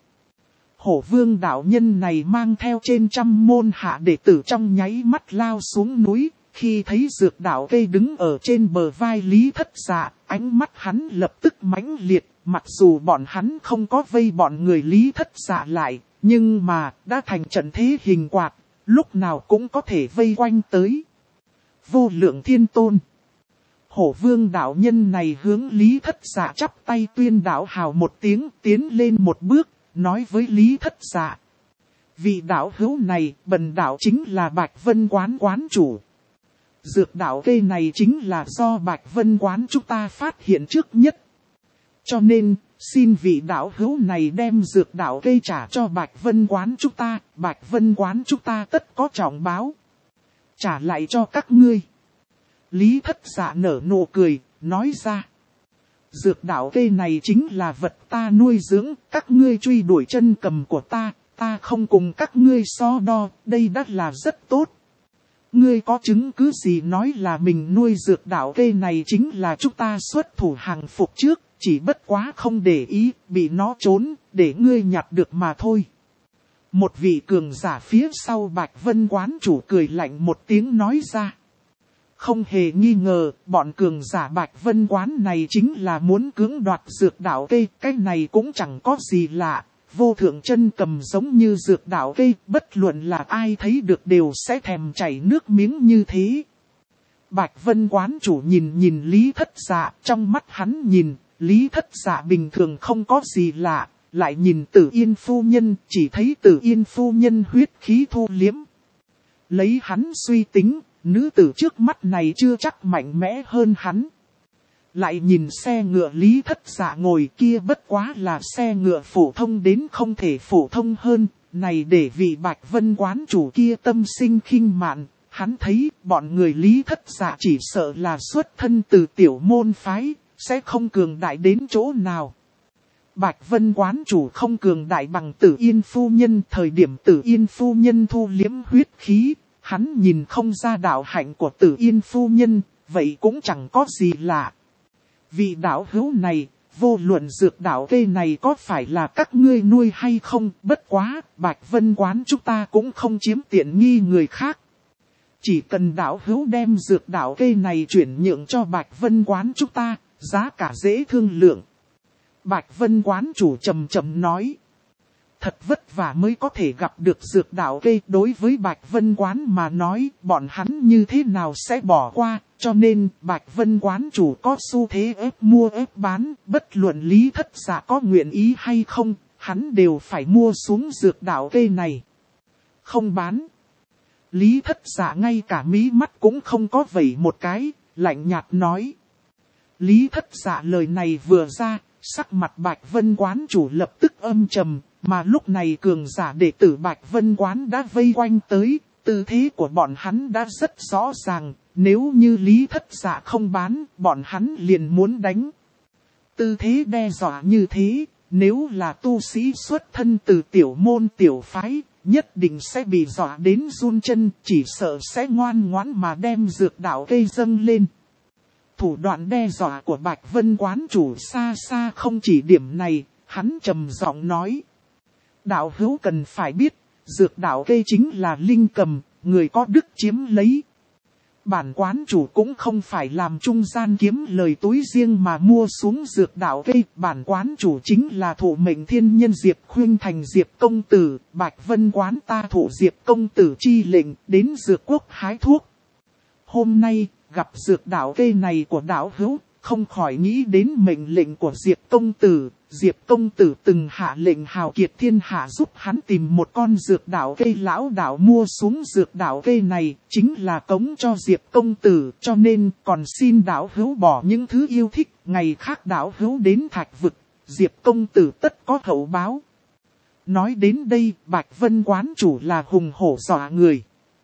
Hổ vương đạo nhân này mang theo trên 100 môn hạ đệ tử trong nháy mắt lao xuống núi, khi thấy dược đạo cây đứng ở trên bờ vai Lý Thất Dạ, ánh mắt hắn lập tức mãnh liệt, mặc dù bọn hắn không có vây bọn người Lý Thất Dạ lại, nhưng mà đã thành trận thế hình quạt, lúc nào cũng có thể vây quanh tới. Vô lượng thiên tôn. Hổ vương đạo nhân này hướng Lý Thất Dạ chắp tay tuyên đạo hào một tiếng, tiến lên một bước, nói với Lý Thất Dạ. Vị đạo hữu này, bần đạo chính là Bạch Vân Quán quán chủ. Dược đạo cây này chính là do Bạch Vân Quán chúng ta phát hiện trước nhất. Cho nên, xin vị đạo hữu này đem dược đạo cây trả cho Bạch Vân Quán chúng ta. Bạch Vân Quán chúng ta tất có trọng báo. Trả lại cho các ngươi. Lý Thất Dạ nở nụ cười, nói ra. Dược đạo cây này chính là vật ta nuôi dưỡng, các ngươi truy đuổi chân cầm của ta không cùng các ngươi so đo, đây đã là rất tốt. Ngươi có chứng cứ gì nói là mình nuôi dược đạo cây này chính là chúng ta xuất thủ hàng phục trước, chỉ bất quá không để ý, bị nó trốn, để ngươi nhặt được mà thôi. Một vị cường giả phía sau Bạch Vân Quán chủ cười lạnh một tiếng nói ra. Không hề nghi ngờ, bọn cường giả Bạch Vân Quán này chính là muốn cưỡng đoạt dược đạo cây, cái này cũng chẳng có gì lạ. Vô thượng chân cầm giống như dược đạo cây, bất luận là ai thấy được đều sẽ thèm chảy nước miếng như thế. Bạch Vân Quán chủ nhìn Lý Thất Dạ, trong mắt hắn nhìn, Lý Thất Dạ bình thường không có gì lạ, lại nhìn Tử Yên phu nhân, chỉ thấy Tử Yên phu nhân huyết khí thu liếm. Lấy hắn suy tính, nữ tử trước mắt này chưa chắc mạnh mẽ hơn hắn. Lại nhìn xe ngựa Lý Thất Dạ ngồi kia bất quá là xe ngựa phổ thông đến không thể phổ thông hơn, này để vị Bạch Vân Quán chủ kia tâm sinh khinh mạn, hắn thấy bọn người Lý Thất Dạ chỉ sợ là xuất thân từ tiểu môn phái, sẽ không cường đại đến chỗ nào. Bạch Vân Quán chủ không cường đại bằng Tử Yên phu nhân, thời điểm Tử Yên phu nhân thu liếm huyết khí, hắn nhìn không ra đạo hạnh của Tử Yên phu nhân, vậy cũng chẳng có gì lạ. Vị đạo hữu này, vô luận dược đạo cây này có phải là các ngươi nuôi hay không, bất quá, Bạch Vân Quán chúng ta cũng không chiếm tiện nghi người khác. Chỉ cần đạo hữu đem dược đạo cây này chuyển nhượng cho Bạch Vân Quán chúng ta, giá cả dễ thương lượng. Bạch Vân Quán chủ trầm trầm nói. Thật vất vả mới có thể gặp được dược đạo cây, đối với Bạch Vân Quán mà nói, bọn hắn như thế nào sẽ bỏ qua, cho nên Bạch Vân Quán chủ có xu thế ép mua ép bán, bất luận Lý Thất Dạ có nguyện ý hay không, hắn đều phải mua xuống dược đạo cây này. Không bán. Lý Thất Dạ ngay cả mí mắt cũng không có vẩy một cái, lạnh nhạt nói. Lý Thất Dạ lời này vừa ra, sắc mặt Bạch Vân Quán chủ lập tức âm trầm. Mà lúc này cường giả đệ tử Bạch Vân Quán đã vây quanh tới, tư thế của bọn hắn đã rất rõ ràng, nếu như Lý Thất Dạ không bán, bọn hắn liền muốn đánh. Tư thế đe dọa như thế, nếu là tu sĩ xuất thân từ tiểu môn tiểu phái, nhất định sẽ bị dọa đến run chân, chỉ sợ sẽ ngoan ngoãn mà đem dược đạo cây dâng lên. Thủ đoạn đe dọa của Bạch Vân quán chủ xa xa không chỉ điểm này, hắn trầm giọng nói. Đạo hữu cần phải biết, dược đạo cây chính là linh cầm, người có đức chiếm lấy. Bản quán chủ cũng không phải làm trung gian kiếm lời túi riêng mà mua xuống dược đạo cây. Bản quán chủ chính là thụ mệnh thiên nhân Diệp Khuynh Thành Diệp công tử. Bạch Vân quán ta thụ Diệp công tử chi lệnh đến dược quốc hái thuốc. Hôm nay gặp dược đạo cây này của đạo hữu, không khỏi nghĩ đến mệnh lệnh của Diệp công tử. Diệp công tử từng hạ lệnh hào kiệt thiên hạ giúp hắn tìm một con dược đạo cây, lão đạo mua xuống dược đạo cây này chính là cống cho Diệp công tử, cho nên còn xin đạo hữu bỏ những thứ yêu thích, ngày khác đạo hữu đến Thạch vực, Diệp công tử tất có hậu báo. Nói đến đây, Bạch Vân quán chủ là hùng hổ dọa người.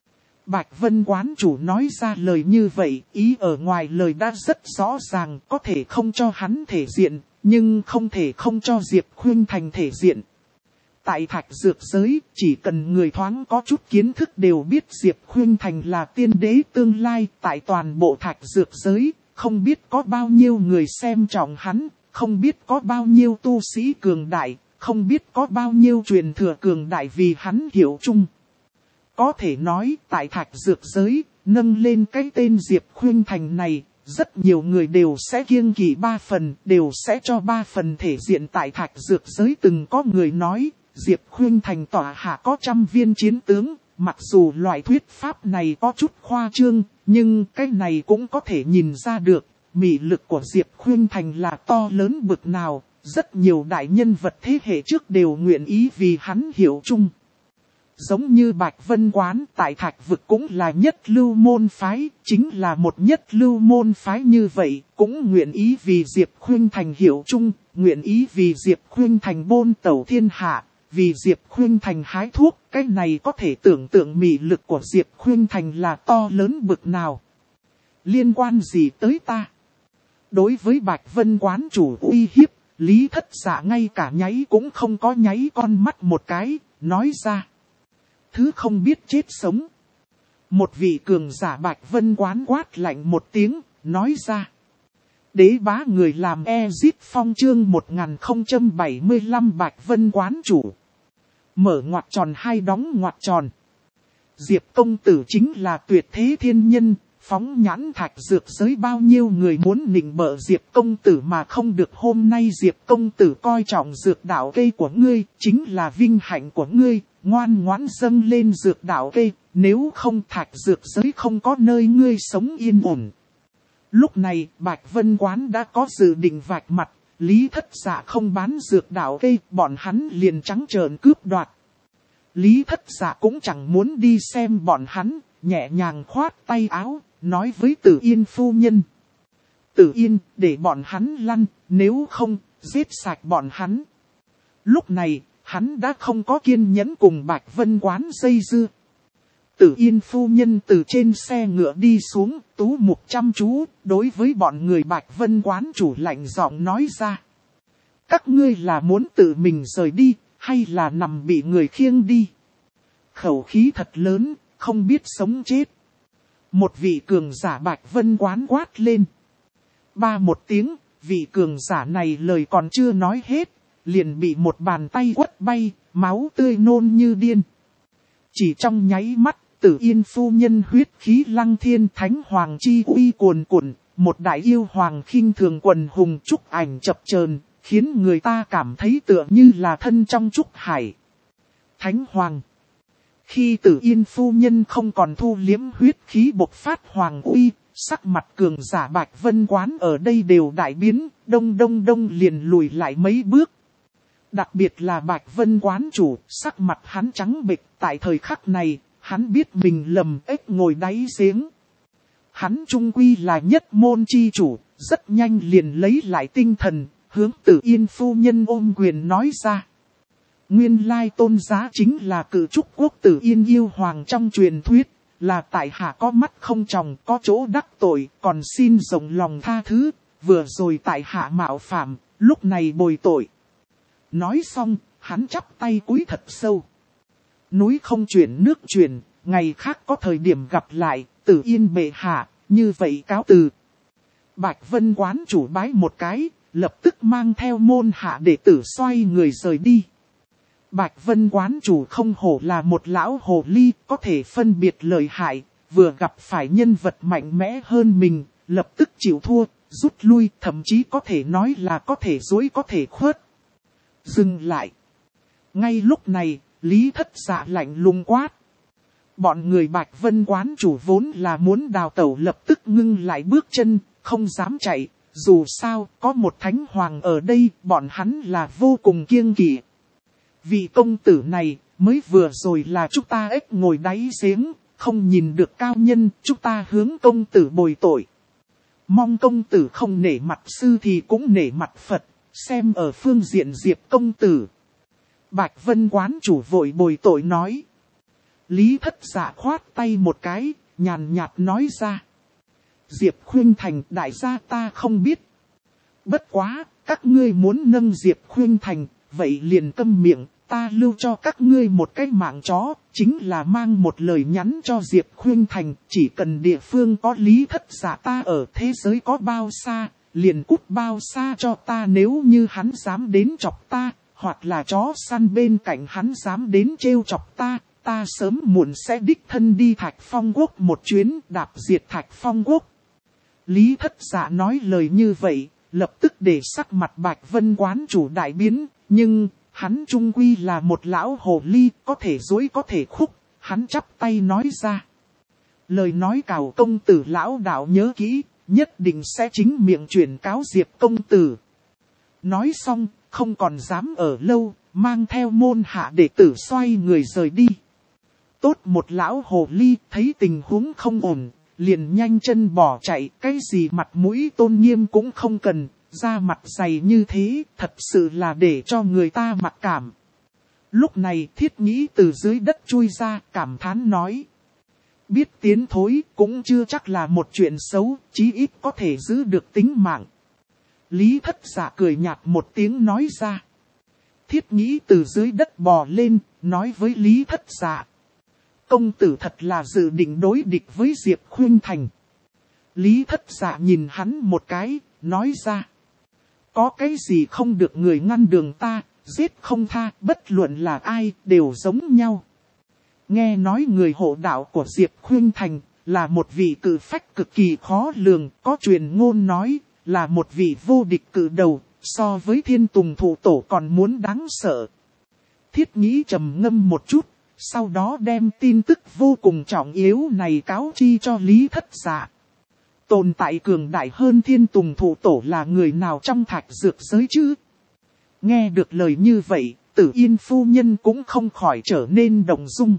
Bạch Vân quán chủ nói ra lời như vậy, ý ở ngoài lời đã rất rõ ràng, có thể không cho hắn thể diện, nhưng không thể không cho Diệp Khuynh Thành thể diện. Tại Thạch dược giới, chỉ cần người thoáng có chút kiến thức đều biết Diệp Khuynh Thành là tiên đế tương lai. Tại toàn bộ Thạch dược giới, không biết có bao nhiêu người xem trọng hắn, không biết có bao nhiêu tu sĩ cường đại, không biết có bao nhiêu truyền thừa cường đại vì hắn hiệu chung. Có thể nói, tại Thạch dược giới, nâng lên cái tên Diệp Khuynh Thành này, rất nhiều người đều sẽ kiêng kỵ 3 phần, đều sẽ cho 3 phần thể diện. Tại Thạch dược giới từng có người nói, Diệp Khuynh Thành tỏa hạ có 100 viên chiến tướng, mặc dù loại thuyết pháp này có chút khoa trương, nhưng cái này cũng có thể nhìn ra được, mị lực của Diệp Khuynh Thành là to lớn bực nào, rất nhiều đại nhân vật thế hệ trước đều nguyện ý vì hắn hiệu chung. Giống như Bạch Vân quán tại Thạch vực cũng là nhất lưu môn phái, chính là một nhất lưu môn phái như vậy, cũng nguyện ý vì Diệp Khuynh Thành hiệu chung, nguyện ý vì Diệp Khuynh Thành bôn tẩu thiên hạ, vì Diệp Khuynh Thành hái thuốc. Cái này có thể tưởng tượng mị lực của Diệp Khuynh Thành là to lớn bực nào. Liên quan gì tới ta? Đối với Bạch Vân quán chủ uy hiếp, Lý Thất Dạ ngay cả nháy cũng không có nháy con mắt một cái, nói ra. Thứ không biết chết sống. Một vị cường giả Bạch Vân quán quát lạnh một tiếng, nói ra. Đế bá người làm Ezit Phong chương 1075 Bạch Vân quán chủ. Mở ngoặc tròn hai đóng ngoặc tròn. Diệp công tử chính là tuyệt thế thiên nhân, phóng nhãn Thạch dược giới bao nhiêu người muốn nịnh bợ Diệp công tử mà không được. Hôm nay Diệp công tử coi trọng dược đạo cây của ngươi, chính là vinh hạnh của ngươi. Ngoan ngoãn dâng lên dược đạo cây, nếu không Thạch dược giới không có nơi ngươi sống yên ổn. Lúc này, Bạch Vân quán đã có dự định vạch mặt, Lý Thất Dạ không bán dược đạo cây, bọn hắn liền trắng trợn cướp đoạt. Lý Thất Dạ cũng chẳng muốn đi xem bọn hắn, nhẹ nhàng khoát tay áo, nói với Tử Yên phu nhân. Tử Yên, để bọn hắn lăn, nếu không, giết sạch bọn hắn. Lúc này, hắn đã không có kiên nhẫn cùng Bạch Vân quán dây dưa. Tử Yên phu nhân từ trên xe ngựa đi xuống, tú mục chăm chú, đối với bọn người Bạch Vân quán chủ lạnh giọng nói ra. Các ngươi là muốn tự mình rời đi, hay là nằm bị người khiêng đi? Khẩu khí thật lớn, không biết sống chết. Một vị cường giả Bạch Vân quán quát lên. Ba một tiếng, vị cường giả này lời còn chưa nói hết, liền bị một bàn tay quất bay, máu tươi nôn như điên. Chỉ trong nháy mắt, Tử Yên phu nhân huyết khí lăng thiên, thánh hoàng chi uy cuồn cuộn, một đại yêu hoàng khinh thường quần hùng trúc ảnh chập chờn, khiến người ta cảm thấy tựa như là thân trong trúc hải. Thánh hoàng. Khi Tử Yên phu nhân không còn thu liếm huyết khí bộc phát hoàng uy, sắc mặt cường giả Bạch Vân quán ở đây đều đại biến, đông liền lùi lại mấy bước. Đặc biệt là Bạch Vân quán chủ, sắc mặt hắn trắng bệch, tại thời khắc này, hắn biết mình lầm ếch ngồi đáy giếng. Hắn trung quy là nhất môn chi chủ, rất nhanh liền lấy lại tinh thần, hướng Tử Yên phu nhân ôm quyền nói ra. Nguyên lai tôn giá chính là cự trúc quốc Tử Yên yêu hoàng trong truyền thuyết, là tại hạ có mắt không tròng, có chỗ đắc tội, còn xin rộng lòng tha thứ, vừa rồi tại hạ mạo phạm, lúc này bồi tội. Nói xong, hắn chắp tay cúi thật sâu. Núi không chuyển nước chuyển, ngày khác có thời điểm gặp lại, Tử Yên bệ hạ, như vậy cáo từ. Bạch Vân quán chủ bái một cái, lập tức mang theo môn hạ đệ tử xoay người rời đi. Bạch Vân quán chủ không hổ là một lão hồ ly, có thể phân biệt lợi hại, vừa gặp phải nhân vật mạnh mẽ hơn mình, lập tức chịu thua, rút lui, thậm chí có thể nói là có thể dối có thể khuất. Dừng lại. Ngay lúc này, Lý Thất Dạ lạnh lùng quát. Bọn người Bạch Vân quán chủ vốn là muốn đào tẩu, lập tức ngưng lại bước chân, không dám chạy. Dù sao, có một thánh hoàng ở đây, bọn hắn là vô cùng kiêng kỵ. Vị công tử này, mới vừa rồi là chúng ta ếch ngồi đáy giếng, không nhìn được cao nhân, chúng ta hướng công tử bồi tội. Mong công tử không nể mặt sư thì cũng nể mặt Phật, xem ở phương diện Diệp công tử. Bạch Vân quán chủ vội bồi tội nói. Lý Thất Dạ khoát tay một cái, nhàn nhạt nói ra. Diệp Khuynh Thành đại gia ta không biết. Bất quá, các ngươi muốn nâng Diệp Khuynh Thành, vậy liền câm miệng, ta lưu cho các ngươi một cái mạng chó, chính là mang một lời nhắn cho Diệp Khuynh Thành, chỉ cần địa phương có Lý Thất Dạ ta ở thế giới có bao xa, liền cút bao xa cho ta, nếu như hắn dám đến chọc ta, hoặc là chó săn bên cạnh hắn dám đến trêu chọc ta, ta sớm muộn sẽ đích thân đi Thạch Phong Quốc một chuyến, đạp diệt Thạch Phong Quốc. Lý Thất Dạ nói lời như vậy, lập tức để sắc mặt Bạch Vân quán chủ đại biến, nhưng hắn trung quy là một lão hồ ly, có thể dối có thể khúc, hắn chắp tay nói ra. Lời nói cào công tử lão đạo nhớ kỹ, nhất định sẽ chính miệng chuyển cáo Diệp công tử. Nói xong, không còn dám ở lâu, mang theo môn hạ đệ tử xoay người rời đi. Tốt một lão hồ ly, thấy tình huống không ổn, liền nhanh chân bỏ chạy, cái gì mặt mũi tôn nghiêm cũng không cần, da mặt dày như thế, thật sự là để cho người ta mặc cảm. Lúc này Thiết Nhĩ từ dưới đất chui ra, cảm thán nói. Biết tiến thối cũng chưa chắc là một chuyện xấu, chí ít có thể giữ được tính mạng. Lý Thất Dạ cười nhạt một tiếng nói ra. Thiết Nhĩ từ dưới đất bò lên, nói với Lý Thất Dạ. Công tử thật là dự định đối địch với Diệp Khuynh Thành. Lý Thất Dạ nhìn hắn một cái, nói ra. Có cái gì không được người ngăn đường ta, giết không tha, bất luận là ai, đều giống nhau. Nghe nói người hộ đạo của Diệp Khuynh Thành, là một vị cự phách cực kỳ khó lường, có truyền ngôn nói, là một vị vô địch cự đầu, so với Thiên Tùng Thụ Tổ còn muốn đáng sợ. Thiết Nhĩ trầm ngâm một chút, sau đó đem tin tức vô cùng trọng yếu này cáo chi cho Lý Thất Dạ. Tồn tại cường đại hơn Thiên Tùng Thụ Tổ là người nào trong thạch dược giới chứ? Nghe được lời như vậy, Tử Yên phu nhân cũng không khỏi trở nên động dung.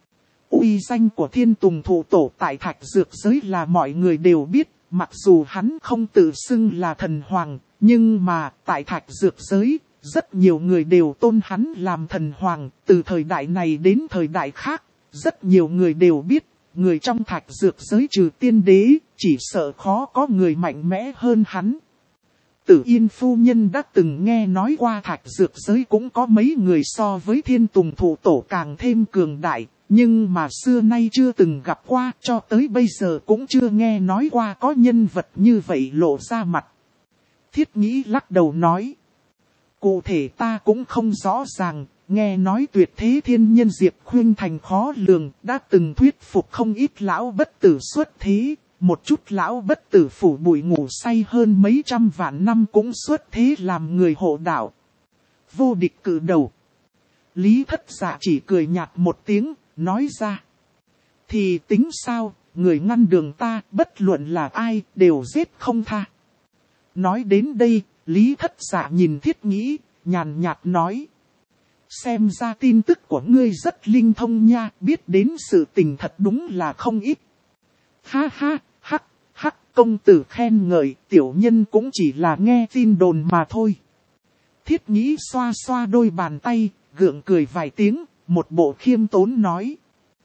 Uy danh của Thiên Tùng Thụ Tổ tại thạch dược giới là mọi người đều biết, mặc dù hắn không tự xưng là thần hoàng, nhưng mà tại thạch dược giới, rất nhiều người đều tôn hắn làm thần hoàng, từ thời đại này đến thời đại khác, rất nhiều người đều biết, người trong thạch dược giới trừ tiên đế, chỉ sợ khó có người mạnh mẽ hơn hắn. Tử Yên phu nhân đã từng nghe nói qua thạch dược giới cũng có mấy người so với Thiên Tùng Thụ Tổ càng thêm cường đại, nhưng mà xưa nay chưa từng gặp qua, cho tới bây giờ cũng chưa nghe nói qua có nhân vật như vậy lộ ra mặt. Thiết Nhĩ lắc đầu nói. Cụ thể ta cũng không rõ ràng, nghe nói tuyệt thế thiên nhân Diệp Khuynh Thành khó lường, đã từng thuyết phục không ít lão bất tử xuất thế, một chút lão bất tử phủ bụi ngủ say hơn mấy trăm vạn năm cũng xuất thế làm người hộ đạo. Vô địch cự đầu. Lý Thất Dạ chỉ cười nhạt một tiếng, nói ra. Thì tính sao, người ngăn đường ta, bất luận là ai, đều giết không tha. Nói đến đây, Lý Thất Dạ nhìn Thiết Nhĩ, nhàn nhạt nói. Xem ra tin tức của ngươi rất linh thông nha, biết đến sự tình thật đúng là không ít. Ha ha, hắc, công tử khen ngợi, tiểu nhân cũng chỉ là nghe tin đồn mà thôi. Thiết Nhĩ xoa xoa đôi bàn tay, gượng cười vài tiếng, một bộ khiêm tốn nói.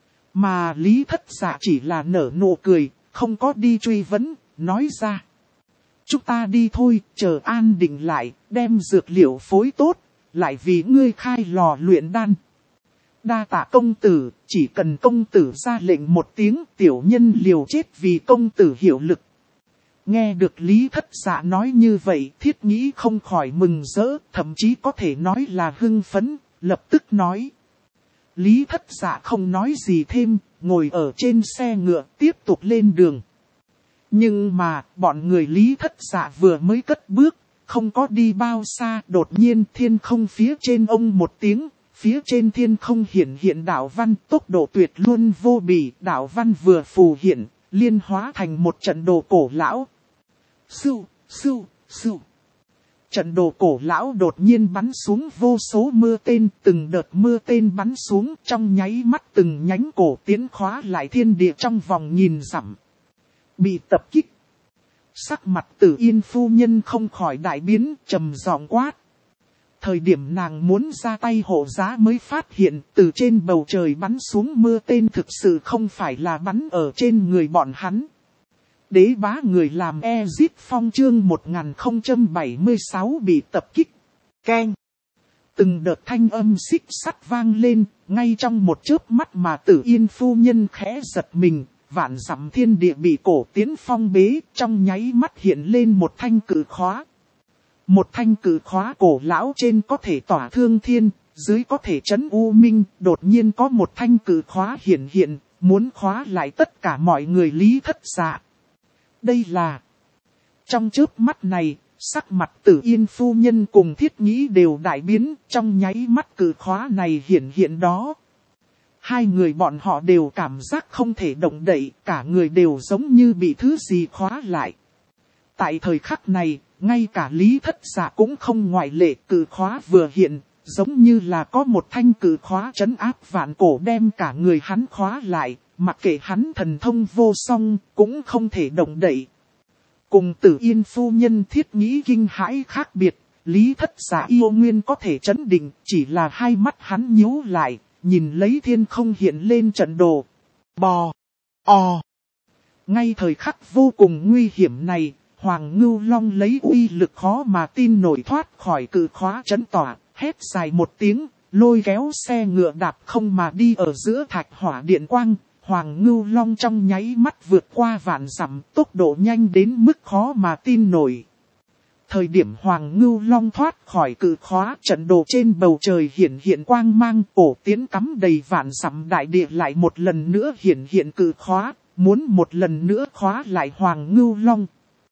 Mà Lý Thất Dạ chỉ là nở nụ cười, không có đi truy vấn, nói ra. Chúng ta đi thôi, chờ an định lại, đem dược liệu phối tốt, lại vì ngươi khai lò luyện đan. Đa tạ công tử, chỉ cần công tử ra lệnh một tiếng, tiểu nhân liều chết vì công tử hiệu lực. Nghe được Lý Thất Dạ nói như vậy, Thiết Nghĩ không khỏi mừng rỡ, thậm chí có thể nói là hưng phấn, lập tức nói. Lý Thất Dạ không nói gì thêm, ngồi ở trên xe ngựa tiếp tục lên đường. Nhưng mà, bọn người Lý Thất Dạ vừa mới cất bước, không có đi bao xa, đột nhiên thiên không phía trên ông một tiếng, phía trên thiên không hiện đạo văn, tốc độ tuyệt luôn vô bì, đạo văn vừa phù hiện, liên hóa thành một trận đồ cổ lão. Sưu, sưu, sưu. Trận đồ cổ lão đột nhiên bắn xuống vô số mưa tên, từng đợt mưa tên bắn xuống trong nháy mắt từng nhánh cổ tiến khóa lại thiên địa trong vòng nghìn dặm. Bị tập kích. Sắc mặt Tử Yên phu nhân không khỏi đại biến, trầm giọng quát. Thời điểm nàng muốn ra tay hộ giá mới phát hiện từ trên bầu trời bắn xuống mưa tên thực sự không phải là bắn ở trên người bọn hắn. Đế bá người làm Ezit Phong chương 1076 bị tập kích. Keng. Từng đợt thanh âm xích sắt vang lên, ngay trong một chớp mắt mà Tử Yên phu nhân khẽ giật mình, vạn dặm thiên địa bị cổ tiến phong bế, trong nháy mắt hiện lên một thanh cự khóa. Một thanh cự khóa cổ lão trên có thể tỏa thương thiên, dưới có thể trấn u minh, đột nhiên có một thanh cự khóa hiện, muốn khóa lại tất cả mọi người Lý Thất Dạ. Đây là... Trong chớp mắt này, sắc mặt Tử Yên phu nhân cùng Thiết Nghĩ đều đại biến, trong nháy mắt cự khóa này hiện đó. Hai người bọn họ đều cảm giác không thể động đậy, cả người đều giống như bị thứ gì khóa lại. Tại thời khắc này, ngay cả Lý Thất Dạ cũng không ngoại lệ, cự khóa vừa hiện, giống như là có một thanh cự khóa trấn áp vạn cổ đem cả người hắn khóa lại, mặc kệ hắn thần thông vô song, cũng không thể động đậy. Cùng Tử Yên phu nhân Thiết Nghĩ kinh hãi khác biệt, Lý Thất Dạ yêu nguyên có thể trấn định, chỉ là hai mắt hắn nhíu lại, nhìn lấy thiên không hiện lên trận đồ. Bò, o. Ngay thời khắc vô cùng nguy hiểm này, Hoàng Ngưu Long lấy uy lực khó mà tin nổi thoát khỏi cự khóa trấn tỏa, hét dài một tiếng, lôi kéo xe ngựa đạp không mà đi ở giữa thạch hỏa điện quang. Hoàng Ngưu Long trong nháy mắt vượt qua vạn dặm, tốc độ nhanh đến mức khó mà tin nổi. Thời điểm Hoàng Ngưu Long thoát khỏi cự khóa, trận đồ trên bầu trời hiện quang mang, cổ tiến cắm đầy vạn dặm đại địa lại một lần nữa hiện cự khóa, muốn một lần nữa khóa lại Hoàng Ngưu Long.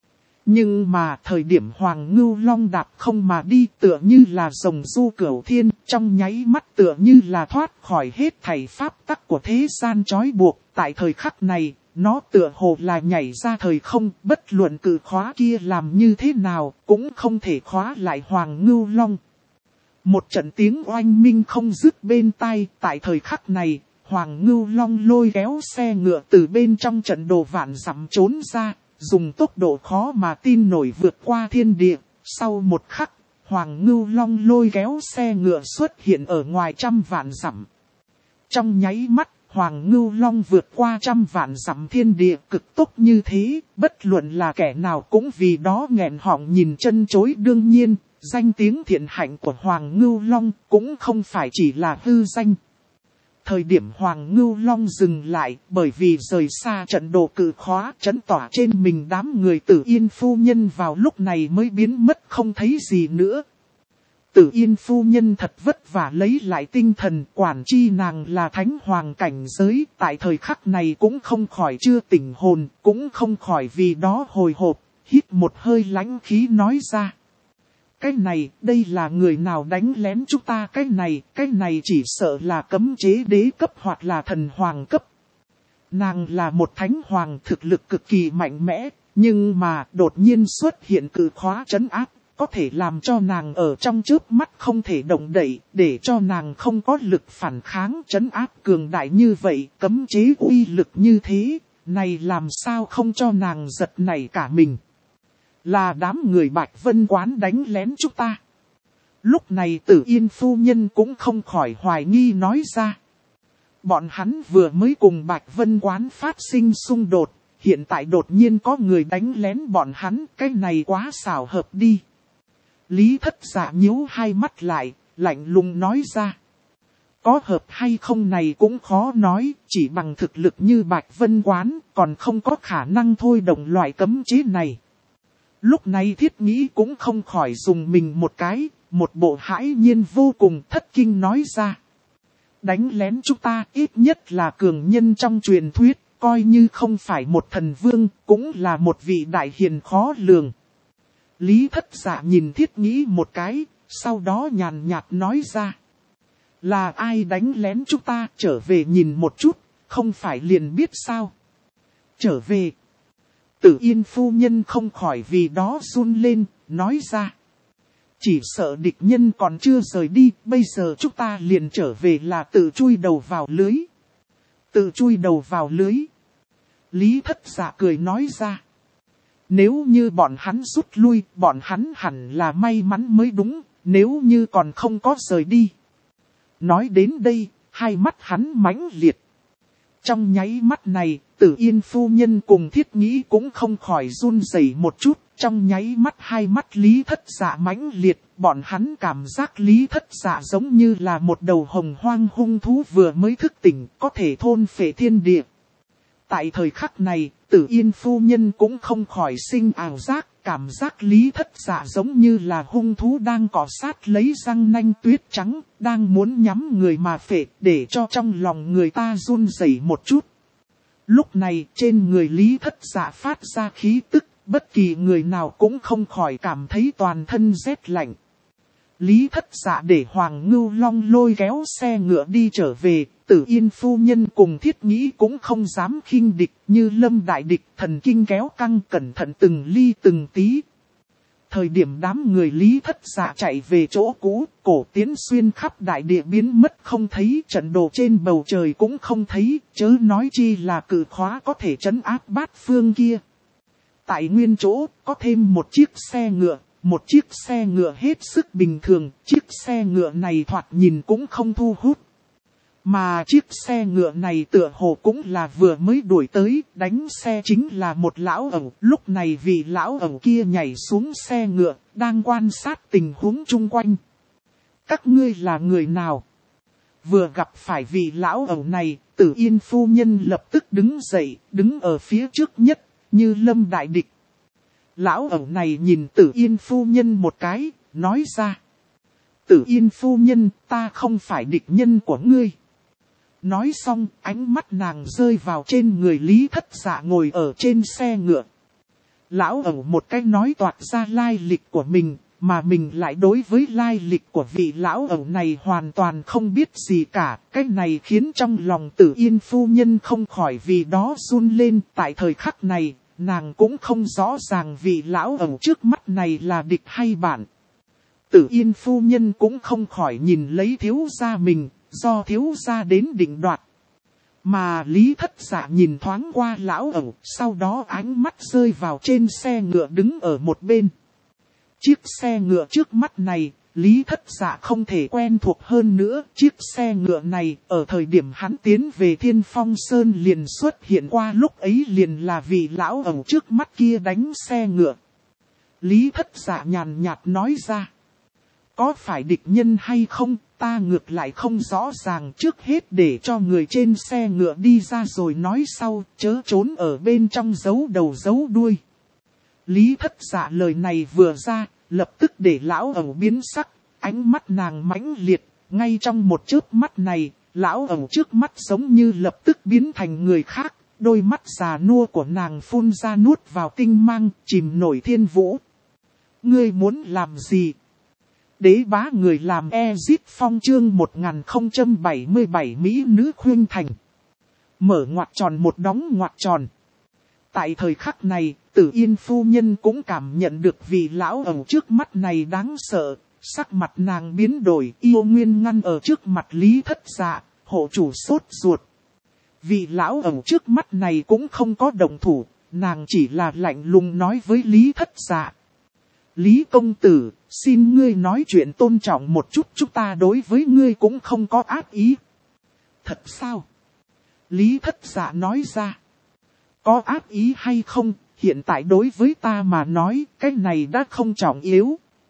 Nhưng mà thời điểm Hoàng Ngưu Long đạp không mà đi tựa như là rồng du cửu thiên, trong nháy mắt tựa như là thoát khỏi hết thảy pháp tắc của thế gian trói buộc. Tại thời khắc này, nó tựa hồ là nhảy ra thời không, bất luận cự khóa kia làm như thế nào, cũng không thể khóa lại Hoàng Ngưu Long. Một trận tiếng oanh minh không dứt bên tai, tại thời khắc này, Hoàng Ngưu Long lôi kéo xe ngựa từ bên trong trận đồ vạn dặm trốn ra. Dùng tốc độ khó mà tin nổi vượt qua thiên địa, sau một khắc, Hoàng Ngưu Long lôi kéo xe ngựa xuất hiện ở ngoài trăm vạn dặm. Trong nháy mắt, Hoàng Ngưu Long vượt qua trăm vạn dặm thiên địa cực tốc như thế, bất luận là kẻ nào cũng vì đó nghẹn họng nhìn chân chối. Đương nhiên, danh tiếng thiện hạnh của Hoàng Ngưu Long cũng không phải chỉ là hư danh. Thời điểm Hoàng Ngưu Long dừng lại, bởi vì rời xa trận đồ cự khóa trấn tỏa trên mình đám người Tử Yên phu nhân vào lúc này mới biến mất không thấy gì nữa. Tử Yên phu nhân thật vất vả lấy lại tinh thần, quản chi nàng là thánh hoàng cảnh giới, tại thời khắc này cũng không khỏi chưa tỉnh hồn, cũng không khỏi vì đó hồi hộp, hít một hơi lãnh khí nói ra. Cái này, đây là người nào đánh lén chúng ta, cái này chỉ sợ là cấm chế đế cấp hoặc là thần hoàng cấp. Nàng là một thánh hoàng thực lực cực kỳ mạnh mẽ, nhưng mà đột nhiên xuất hiện cự khóa trấn áp, có thể làm cho nàng ở trong chớp mắt không thể động đậy, để cho nàng không có lực phản kháng. Trấn áp cường đại như vậy, cấm chế uy lực như thế, này làm sao không cho nàng giật nảy cả mình. Là đám người Bạch Vân Quán đánh lén chúng ta. Lúc này Tử Yên phu nhân cũng không khỏi hoài nghi nói ra. Bọn hắn vừa mới cùng Bạch Vân Quán phát sinh xung đột, hiện tại đột nhiên có người đánh lén bọn hắn, cái này quá xảo hợp đi. Lý Thất Dạ nhíu hai mắt lại, lạnh lùng nói ra. Có hợp hay không này cũng khó nói, chỉ bằng thực lực như Bạch Vân Quán còn không có khả năng thôi động loại cấm chế này. Lúc này Thiết Nghĩ cũng không khỏi dùng mình một cái, một bộ hãi nhiên vô cùng thất kinh nói ra. Đánh lén chúng ta ít nhất là cường nhân trong truyền thuyết, coi như không phải một thần vương, cũng là một vị đại hiền khó lường. Lý Thất Dạ nhìn Thiết Nghĩ một cái, sau đó nhàn nhạt nói ra. Là ai đánh lén chúng ta, trở về nhìn một chút, không phải liền biết sao. Trở về. Tử Yên phu nhân không khỏi vì đó run lên, nói ra. Chỉ sợ địch nhân còn chưa rời đi, bây giờ chúng ta liền trở về là tự chui đầu vào lưới. Tự chui đầu vào lưới. Lý Thất Dạ cười nói ra. Nếu như bọn hắn rút lui, bọn hắn hẳn là may mắn mới đúng, nếu như còn không có rời đi. Nói đến đây, hai mắt hắn mãnh liệt. Trong nháy mắt này, Tử Yên phu nhân cùng Thiết Nghĩ cũng không khỏi run rẩy một chút. Trong nháy mắt hai mắt Lý Thất Dạ mãnh liệt, bọn hắn cảm giác Lý Thất Dạ giống như là một đầu hồng hoang hung thú vừa mới thức tỉnh, có thể thôn phệ thiên địa. Tại thời khắc này, Tử Yên phu nhân cũng không khỏi sinh ảo giác, cảm giác Lý Thất Dạ giống như là hung thú đang cọ sát lấy răng nanh tuyết trắng, đang muốn nhắm người mà phệ, để cho trong lòng người ta run rẩy một chút. Lúc này, trên người Lý Thất Dạ phát ra khí tức, bất kỳ người nào cũng không khỏi cảm thấy toàn thân rét lạnh. Lý Thất Dạ để Hoàng Ngưu Long lôi kéo xe ngựa đi trở về, Tử Yên phu nhân cùng Thiết Nghĩ cũng không dám khinh địch, như lâm đại địch thần kinh kéo căng cẩn thận từng ly từng tí. Thời điểm đám người Lý Thất Dạ chạy về chỗ cũ, Cổ Tiến xuyên khắp đại địa biến mất không thấy, trận đồ trên bầu trời cũng không thấy, chớ nói chi là cự khóa có thể trấn áp bát phương kia. Tại nguyên chỗ, có thêm một chiếc xe ngựa. Một chiếc xe ngựa hết sức bình thường, chiếc xe ngựa này thoạt nhìn cũng không thu hút. Mà chiếc xe ngựa này tựa hồ cũng là vừa mới đuổi tới, đánh xe chính là một lão ẩu. Lúc này vị lão ẩu kia nhảy xuống xe ngựa, đang quan sát tình huống chung quanh. Các ngươi là người nào? Vừa gặp phải vị lão ẩu này, Tử Yên phu nhân lập tức đứng dậy, đứng ở phía trước nhất, như lâm đại địch. Lão ẩu này nhìn Tử Yên phu nhân một cái, nói ra. Tử Yên phu nhân, ta không phải địch nhân của ngươi. Nói xong, ánh mắt nàng rơi vào trên người Lý Thất Dạ ngồi ở trên xe ngựa. Lão ẩu một cái nói toạc ra lai lịch của mình, mà mình lại đối với lai lịch của vị lão ẩu này hoàn toàn không biết gì cả. Cái này khiến trong lòng Tử Yên phu nhân không khỏi vì đó run lên. Tại thời khắc này, nàng cũng không rõ ràng vị lão ẩu trước mắt này là địch hay bạn. Tử Yên phu nhân cũng không khỏi nhìn lấy thiếu gia mình, do thiếu gia đến định đoạt. Mà Lý Thất Dạ nhìn thoáng qua lão ẩu, sau đó ánh mắt rơi vào trên xe ngựa đứng ở một bên. Chiếc xe ngựa trước mắt này, Lý Thất Dạ không thể quen thuộc hơn nữa. Chiếc xe ngựa này, ở thời điểm hắn tiến về Thiên Phong Sơn liền xuất hiện qua, lúc ấy liền là vị lão ẩu trước mắt kia đánh xe ngựa. Lý Thất Dạ nhàn nhạt nói ra. Có phải địch nhân hay không, ta ngược lại không rõ ràng, trước hết để cho người trên xe ngựa đi ra rồi nói sau, chớ trốn ở bên trong giấu đầu giấu đuôi. Lý Thất Dạ lời này vừa ra, lập tức để lão ẩu biến sắc, ánh mắt nàng mãnh liệt, ngay trong một chớp mắt này, lão ẩu trước mắt giống như lập tức biến thành người khác, đôi mắt già nua của nàng phun ra nuốt vào tinh mang, chìm nổi thiên vũ. Ngươi muốn làm gì? Đế bá người làm Ezit Phong chương 1077 Mỹ nữ khuyên thành. Mở ngoặc tròn một đóng ngoặc tròn. Tại thời khắc này, Tử Yên phu nhân cũng cảm nhận được vị lão ẩu trước mắt này đáng sợ, sắc mặt nàng biến đổi, yêu nguyên ngăn ở trước mặt Lý Thất Dạ, hộ chủ sốt ruột. Vị lão ẩu trước mắt này cũng không có động thủ, nàng chỉ là lạnh lùng nói với Lý Thất Dạ. Lý công tử, xin ngươi nói chuyện tôn trọng một chút, chúng ta đối với ngươi cũng không có ác ý. Thật sao? Lý Thất Dạ nói ra. Có ác ý hay không, hiện tại đối với ta mà nói, cái này đã không trọng yếu.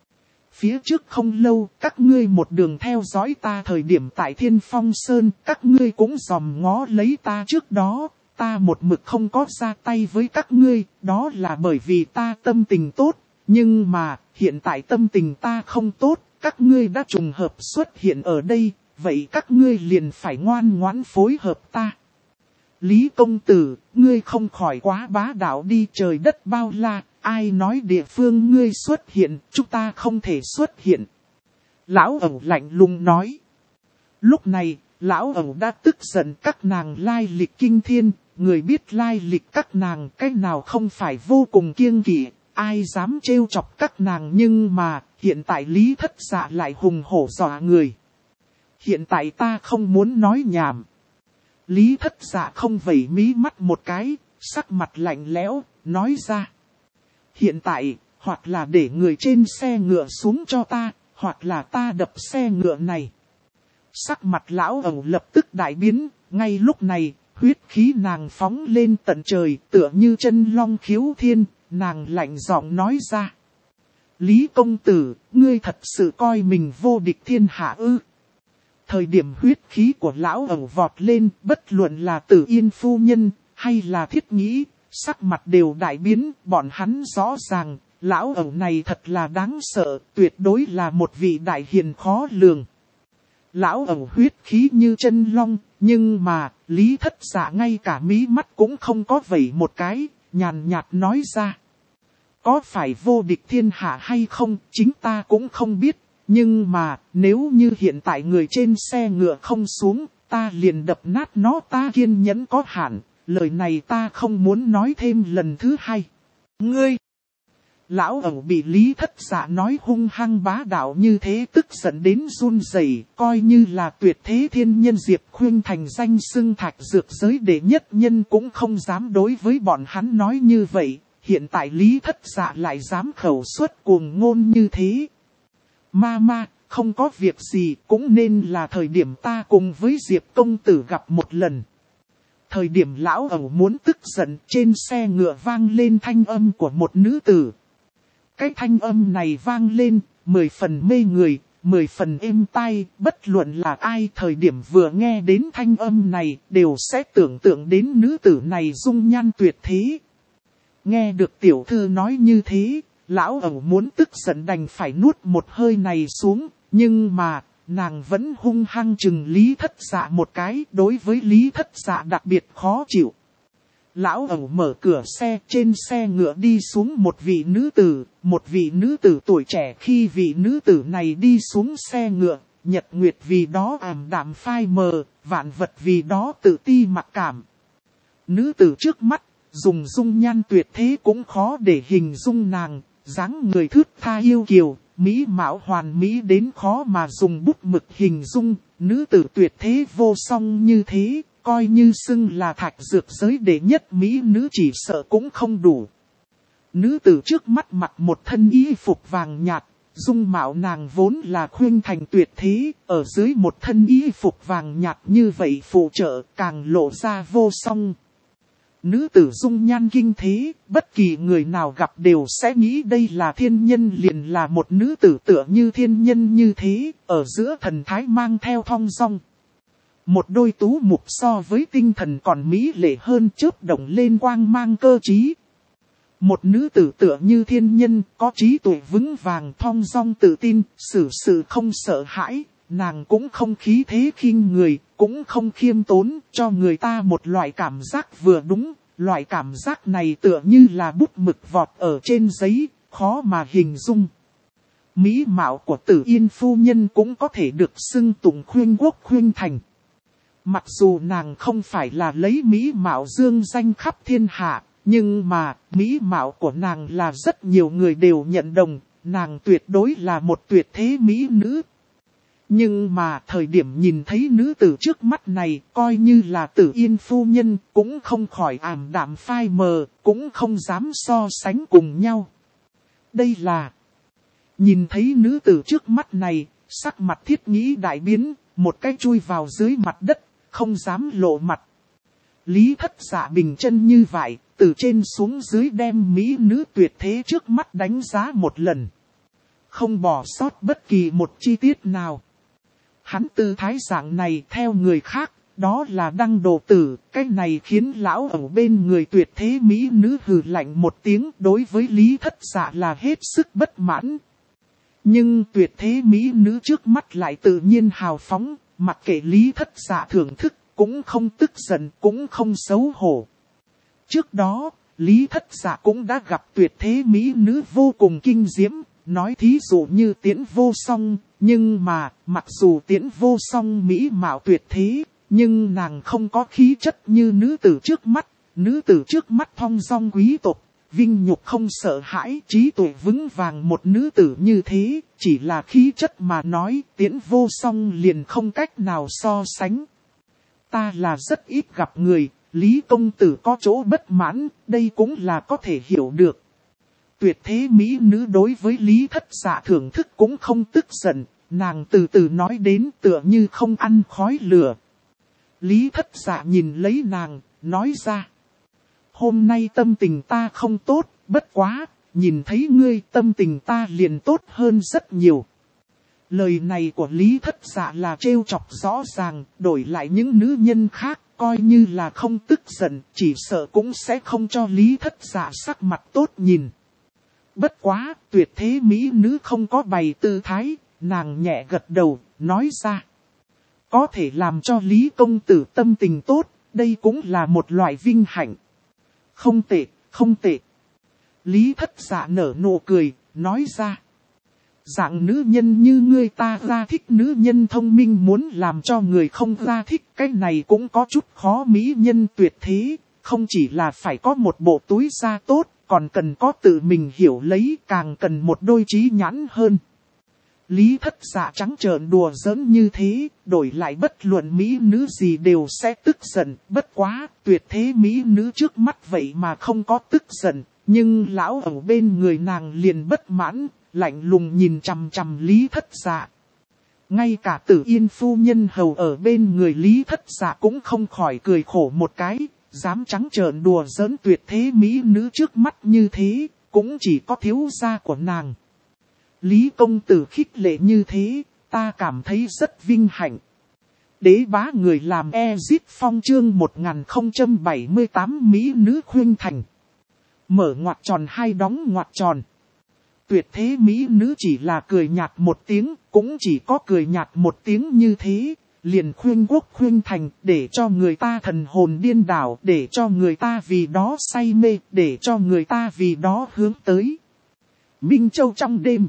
Phía trước không lâu, các ngươi một đường theo dõi ta thời điểm tại Thiên Phong Sơn, các ngươi cũng dòm ngó lấy ta trước đó, ta một mực không có ra tay với các ngươi, đó là bởi vì ta tâm tình tốt, nhưng mà, hiện tại tâm tình ta không tốt, các ngươi đã trùng hợp xuất hiện ở đây, vậy các ngươi liền phải ngoan ngoãn phối hợp ta. Lý công tử, ngươi không khỏi quá bá đạo đi, trời đất bao la, ai nói địa phương ngươi xuất hiện, chúng ta không thể xuất hiện. Lão ẩu lạnh lùng nói. Lúc này, lão ẩu đã tức giận, các nàng lai lịch kinh thiên, người biết lai lịch các nàng cách nào không phải vô cùng kiêng kỵ, ai dám trêu chọc các nàng, nhưng mà, hiện tại Lý Thất Dạ lại hùng hổ dọa người. Hiện tại ta không muốn nói nhảm. Lý Thất Dạ không vẩy mí mắt một cái, sắc mặt lạnh lẽo, nói ra. Hiện tại, hoặc là để người trên xe ngựa xuống cho ta, hoặc là ta đập xe ngựa này. Sắc mặt lão ẩu lập tức đại biến, ngay lúc này, huyết khí nàng phóng lên tận trời, tựa như chân long khiếu thiên, nàng lạnh giọng nói ra. Lý công tử, ngươi thật sự coi mình vô địch thiên hạ ư? Thời điểm huyết khí của lão ẩu vọt lên, bất luận là Tử Yên phu nhân, hay là Thiết Nghĩ, sắc mặt đều đại biến, bọn hắn rõ ràng, lão ẩu này thật là đáng sợ, tuyệt đối là một vị đại hiền khó lường. Lão ẩu huyết khí như chân long, nhưng mà, Lý Thất Dạ ngay cả mí mắt cũng không có vẩy một cái, nhàn nhạt nói ra. Có phải vô địch thiên hạ hay không, chính ta cũng không biết. Nhưng mà, nếu như hiện tại người trên xe ngựa không xuống, ta liền đập nát nó, ta kiên nhẫn có hạn, lời này ta không muốn nói thêm lần thứ hai. Ngươi! Lão ẩu bị Lý Thất Dạ nói hung hăng bá đạo như thế tức giận đến run rẩy, coi như là tuyệt thế thiên nhân Diệp Khuyên thành danh xưng thạch dược giới đệ nhất nhân cũng không dám đối với bọn hắn nói như vậy, hiện tại Lý Thất Dạ lại dám khẩu xuất cuồng ngôn như thế. Ma, không có việc gì, cũng nên là thời điểm ta cùng với Diệp công tử gặp một lần. Thời điểm lão ẩu muốn tức giận, trên xe ngựa vang lên thanh âm của một nữ tử. Cái thanh âm này vang lên, 10 phần mê người, 10 phần êm tai, bất luận là ai thời điểm vừa nghe đến thanh âm này, đều sẽ tưởng tượng đến nữ tử này dung nhan tuyệt thế. Nghe được tiểu thư nói như thế, lão ẩu muốn tức giận đành phải nuốt một hơi này xuống, nhưng mà, nàng vẫn hung hăng chừng Lý Thất Dạ một cái, đối với Lý Thất Dạ đặc biệt khó chịu. Lão ẩu mở cửa xe, trên xe ngựa đi xuống một vị nữ tử tuổi trẻ. Khi vị nữ tử này đi xuống xe ngựa, nhật nguyệt vì đó ảm đạm phai mờ, vạn vật vì đó tự ti mặc cảm. Nữ tử trước mắt, dùng dung nhan tuyệt thế cũng khó để hình dung nàng, dáng người thướt tha yêu kiều, mỹ mạo hoàn mỹ đến khó mà dùng bút mực hình dung, nữ tử tuyệt thế vô song như thế, coi như xưng là thạch dược giới đệ nhất mỹ nữ chỉ sợ cũng không đủ. Nữ tử trước mắt mặc một thân y phục vàng nhạt, dung mạo nàng vốn là khuynh thành tuyệt thế, ở dưới một thân y phục vàng nhạt như vậy phụ trợ càng lộ ra vô song. Nữ tử dung nhan kinh thế, bất kỳ người nào gặp đều sẽ nghĩ đây là thiên nhân, liền là một nữ tử tựa như thiên nhân như thế, ở giữa thần thái mang theo thong dong. Một đôi tú mục so với tinh thần còn mỹ lệ hơn, chớp động lên quang mang cơ trí. Một nữ tử tựa như thiên nhân, có trí tuệ vững vàng, thong dong tự tin, xử sự không sợ hãi, nàng cũng không khí thế khinh người, cũng không khiêm tốn, cho người ta một loại cảm giác vừa đúng. Loại cảm giác này tựa như là bút mực vọt ở trên giấy, khó mà hình dung. Mỹ mạo của Tử Yên phu nhân cũng có thể được xưng tụng khuyên quốc khuyên thành. Mặc dù nàng không phải là lấy mỹ mạo dương danh khắp thiên hạ, nhưng mà mỹ mạo của nàng là rất nhiều người đều nhận đồng, nàng tuyệt đối là một tuyệt thế mỹ nữ. Nhưng mà thời điểm nhìn thấy nữ tử trước mắt này, coi như là Tử Yên phu nhân, cũng không khỏi ảm đạm phai mờ, cũng không dám so sánh cùng nhau. Đây là... Nhìn thấy nữ tử trước mắt này, sắc mặt Thiết Nghĩ đại biến, một cái chui vào dưới mặt đất, không dám lộ mặt. Lý Thất Dạ bình chân như vậy, từ trên xuống dưới đem mỹ nữ tuyệt thế trước mắt đánh giá một lần. không bỏ sót bất kỳ một chi tiết nào. Hắn tư thái dạng này theo người khác, đó là đăng đồ tử, cái này khiến lão ở bên người tuyệt thế mỹ nữ hừ lạnh một tiếng, đối với Lý Thất Dạ là hết sức bất mãn. Nhưng tuyệt thế mỹ nữ trước mắt lại tự nhiên hào phóng, mặc kệ Lý Thất Dạ thưởng thức, cũng không tức giận, cũng không xấu hổ. Trước đó, Lý Thất Dạ cũng đã gặp tuyệt thế mỹ nữ vô cùng kinh diễm, nói thí dụ như Tiễn Vô Song, nhưng mà, mặc dù Tiễn Vô Song mỹ mạo tuyệt thế, nhưng nàng không có khí chất như nữ tử trước mắt thong dong quý tộc, vinh nhục không sợ hãi, trí tuệ vững vàng một nữ tử như thế, chỉ là khí chất mà nói, Tiễn Vô Song liền không cách nào so sánh. Ta là rất ít gặp người, Lý công tử có chỗ bất mãn, đây cũng là có thể hiểu được. Tuyệt thế mỹ nữ đối với Lý Thất Dạ thưởng thức cũng không tức giận, nàng từ từ nói đến tựa như không ăn khói lửa. Lý Thất Dạ nhìn lấy nàng, nói ra. Hôm nay tâm tình ta không tốt, bất quá, nhìn thấy ngươi tâm tình ta liền tốt hơn rất nhiều. Lời này của Lý Thất Dạ là trêu chọc rõ ràng, đổi lại những nữ nhân khác, coi như là không tức giận, chỉ sợ cũng sẽ không cho Lý Thất Dạ sắc mặt tốt nhìn. Bất quá, tuyệt thế mỹ nữ không có bày tư thái, nàng nhẹ gật đầu, nói ra. Có thể làm cho Lý công tử tâm tình tốt, đây cũng là một loại vinh hạnh. Không tệ, không tệ. Lý Thất Dạ nở nụ cười, nói ra. Dạng nữ nhân như ngươi ta ra thích nữ nhân thông minh muốn làm cho người không ra thích. Cái này cũng có chút khó mỹ nhân tuyệt thế, không chỉ là phải có một bộ túi da tốt, còn cần có tự mình hiểu lấy, càng cần một đôi trí nhãn hơn. Lý Thất Dạ trắng trợn đùa giỡn như thế, đổi lại bất luận mỹ nữ gì đều sẽ tức giận, bất quá, tuyệt thế mỹ nữ trước mắt vậy mà không có tức giận, nhưng lão ở bên người nàng liền bất mãn, lạnh lùng nhìn chằm chằm Lý Thất Dạ. Ngay cả Tử Yên phu nhân hầu ở bên người Lý Thất Dạ cũng không khỏi cười khổ một cái, dám trắng trợn đùa giỡn tuyệt thế mỹ nữ trước mắt như thế, cũng chỉ có thiếu gia của nàng. Lý công tử khích lệ như thế, ta cảm thấy rất vinh hạnh. Đế bá người làm Ezit Phong chương 1078 mỹ nữ khuyên thành. Mở ngoặc tròn hai đóng ngoặc tròn. Tuyệt thế mỹ nữ chỉ là cười nhạt một tiếng, cũng chỉ có cười nhạt một tiếng như thế, liền khuyên quốc khuyên thành, để cho người ta thần hồn điên đảo, để cho người ta vì đó say mê, để cho người ta vì đó hướng tới. Minh Châu trong đêm.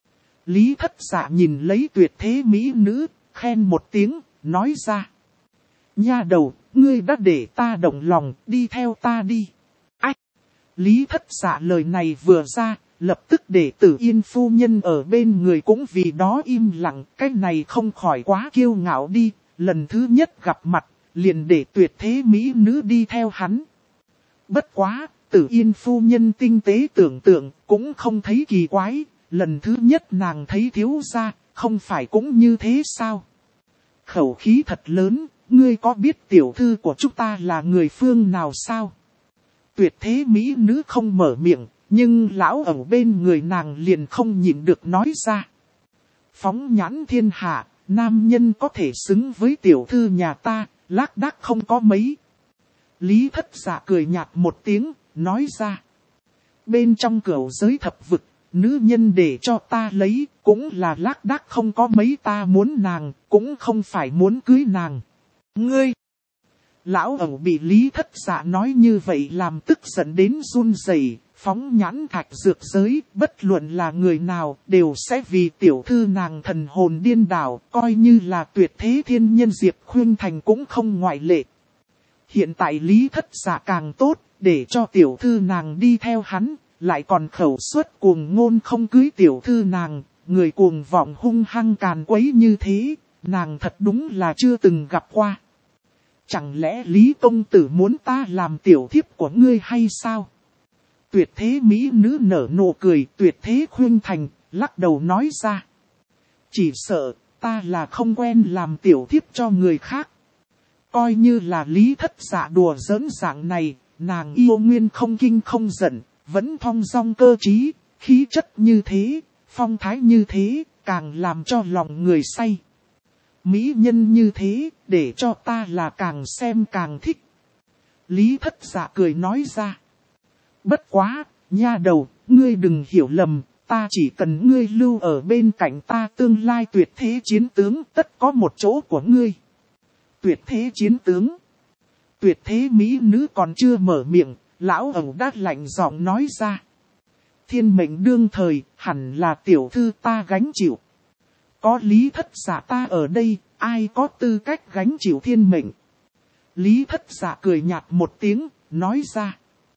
Lý Thất Dạ nhìn lấy tuyệt thế mỹ nữ, khen một tiếng, nói ra. Nha đầu, ngươi đã để ta động lòng, đi theo ta đi. Ách! Lý Thất Dạ lời này vừa ra, lập tức để Tử Yên phu nhân ở bên người cũng vì đó im lặng, cái này không khỏi quá kiêu ngạo đi, lần thứ nhất gặp mặt, liền để tuyệt thế mỹ nữ đi theo hắn. Bất quá, Tử Yên phu nhân tinh tế tưởng tượng, cũng không thấy kỳ quái, lần thứ nhất nàng thấy thiếu gia, không phải cũng như thế sao? Khẩu khí thật lớn, ngươi có biết tiểu thư của chúng ta là người phương nào sao? Tuyệt thế mỹ nữ không mở miệng, nhưng lão ở bên người nàng liền không nhịn được nói ra. Phóng nhãn thiên hạ, nam nhân có thể xứng với tiểu thư nhà ta, lác đác không có mấy. Lý Thất Dạ cười nhạt một tiếng, nói ra. Bên trong cửu giới thập vực, nữ nhân để cho ta lấy, cũng là lác đác không có mấy, ta muốn nàng, cũng không phải muốn cưới nàng. Ngươi! Lão ẩu bị Lý Thất Dạ nói như vậy làm tức giận đến run rẩy, phóng nhãn thạch dược giới, bất luận là người nào, đều sẽ vì tiểu thư nàng thần hồn điên đảo, coi như là tuyệt thế thiên nhân Diệp Khuyên Thành cũng không ngoại lệ. Hiện tại Lý Thất Dạ càng tốt, để cho tiểu thư nàng đi theo hắn, lại còn khẩu suất cuồng ngôn không cưới tiểu thư nàng, người cuồng vọng hung hăng càn quấy như thế, nàng thật đúng là chưa từng gặp qua. Chẳng lẽ Lý công tử muốn ta làm tiểu thiếp của ngươi hay sao? Tuyệt thế mỹ nữ nở nụ cười, tuyệt thế Khuyên Thành, lắc đầu nói ra. Chỉ sợ, ta là không quen làm tiểu thiếp cho người khác. Coi như là Lý Thất Dạ đùa giỡn dạng này, nàng yêu nguyên không kinh không giận, vẫn thong dong cơ trí, khí chất như thế, phong thái như thế, càng làm cho lòng người say. Mỹ nhân như thế, để cho ta là càng xem càng thích. Lý Thất Dạ cười nói ra. Bất quá, nha đầu, ngươi đừng hiểu lầm, ta chỉ cần ngươi lưu ở bên cạnh ta tương lai tuyệt thế chiến tướng tất có một chỗ của ngươi. Tuyệt thế chiến tướng. Tuyệt thế mỹ nữ còn chưa mở miệng, lão ẩu đã lạnh giọng nói ra. Thiên mệnh đương thời, hẳn là tiểu thư ta gánh chịu. Có Lý Thất Dạ ta ở đây, ai có tư cách gánh chịu thiên mệnh. Lý Thất Dạ cười nhạt một tiếng, nói ra.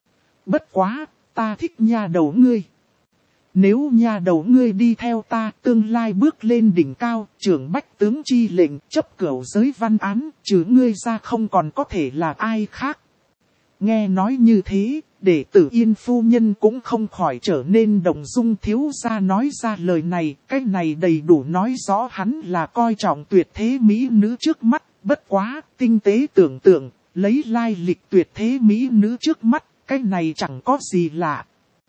Bất quá, ta thích nha đầu ngươi. Nếu nha đầu ngươi đi theo ta, tương lai bước lên đỉnh cao, trưởng bách tướng chi lệnh, chấp cửu giới văn án, trừ ngươi ra không còn có thể là ai khác. Nghe nói như thế, để Tử Yên phu nhân cũng không khỏi trở nên động dung, thiếu gia nói ra lời này, cái này đầy đủ nói rõ hắn là coi trọng tuyệt thế mỹ nữ trước mắt, bất quá, tinh tế tưởng tượng, lấy lai lịch tuyệt thế mỹ nữ trước mắt, cái này chẳng có gì lạ.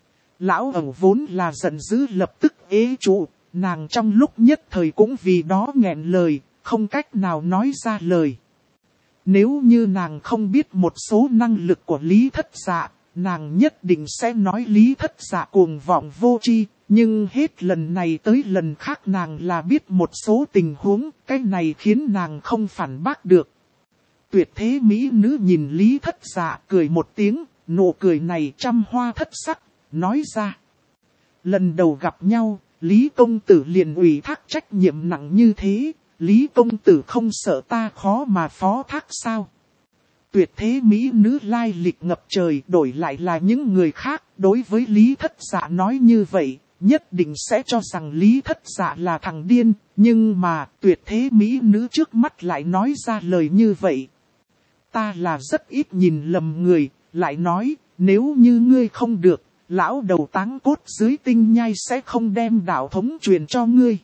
Lão ẩu vốn là giận dữ lập tức ế trụ, nàng trong lúc nhất thời cũng vì đó nghẹn lời, không cách nào nói ra lời. Nếu như nàng không biết một số năng lực của Lý Thất Dạ, nàng nhất định sẽ nói Lý Thất Dạ cuồng vọng vô tri, nhưng hết lần này tới lần khác nàng là biết một số tình huống, cái này khiến nàng không phản bác được. Tuyệt thế mỹ nữ nhìn Lý Thất Dạ cười một tiếng, nụ cười này trăm hoa thất sắc, nói ra. Lần đầu gặp nhau, Lý công tử liền ủy thác trách nhiệm nặng như thế, Lý công tử không sợ ta khó mà phó thác sao? Tuyệt thế mỹ nữ lai lịch ngập trời, đổi lại là những người khác, đối với Lý Thất Dạ nói như vậy, nhất định sẽ cho rằng Lý Thất Dạ là thằng điên, nhưng mà tuyệt thế mỹ nữ trước mắt lại nói ra lời như vậy. Ta là rất ít nhìn lầm người, lại nói, nếu như ngươi không được, lão đầu táng cốt dưới tinh nhai sẽ không đem đạo thống truyền cho ngươi.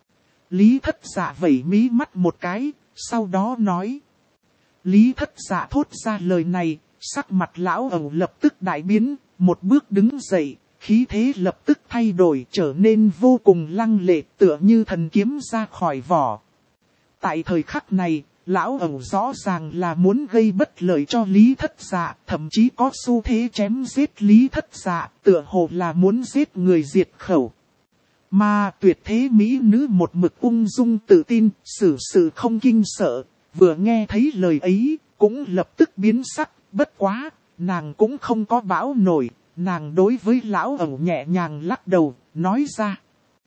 Lý Thất Dạ vẩy mí mắt một cái, sau đó nói. Lý Thất Dạ thốt ra lời này, sắc mặt lão ẩu lập tức đại biến, một bước đứng dậy, khí thế lập tức thay đổi trở nên vô cùng lăng lệ tựa như thần kiếm ra khỏi vỏ. Tại thời khắc này, lão ẩu rõ ràng là muốn gây bất lợi cho Lý Thất Dạ, thậm chí có xu thế chém giết Lý Thất Dạ, tựa hồ là muốn giết người diệt khẩu. Mà tuyệt thế mỹ nữ một mực ung dung tự tin, xử sự không kinh sợ, vừa nghe thấy lời ấy, cũng lập tức biến sắc, bất quá, nàng cũng không có bão nổi, nàng đối với lão ẩu nhẹ nhàng lắc đầu, nói ra.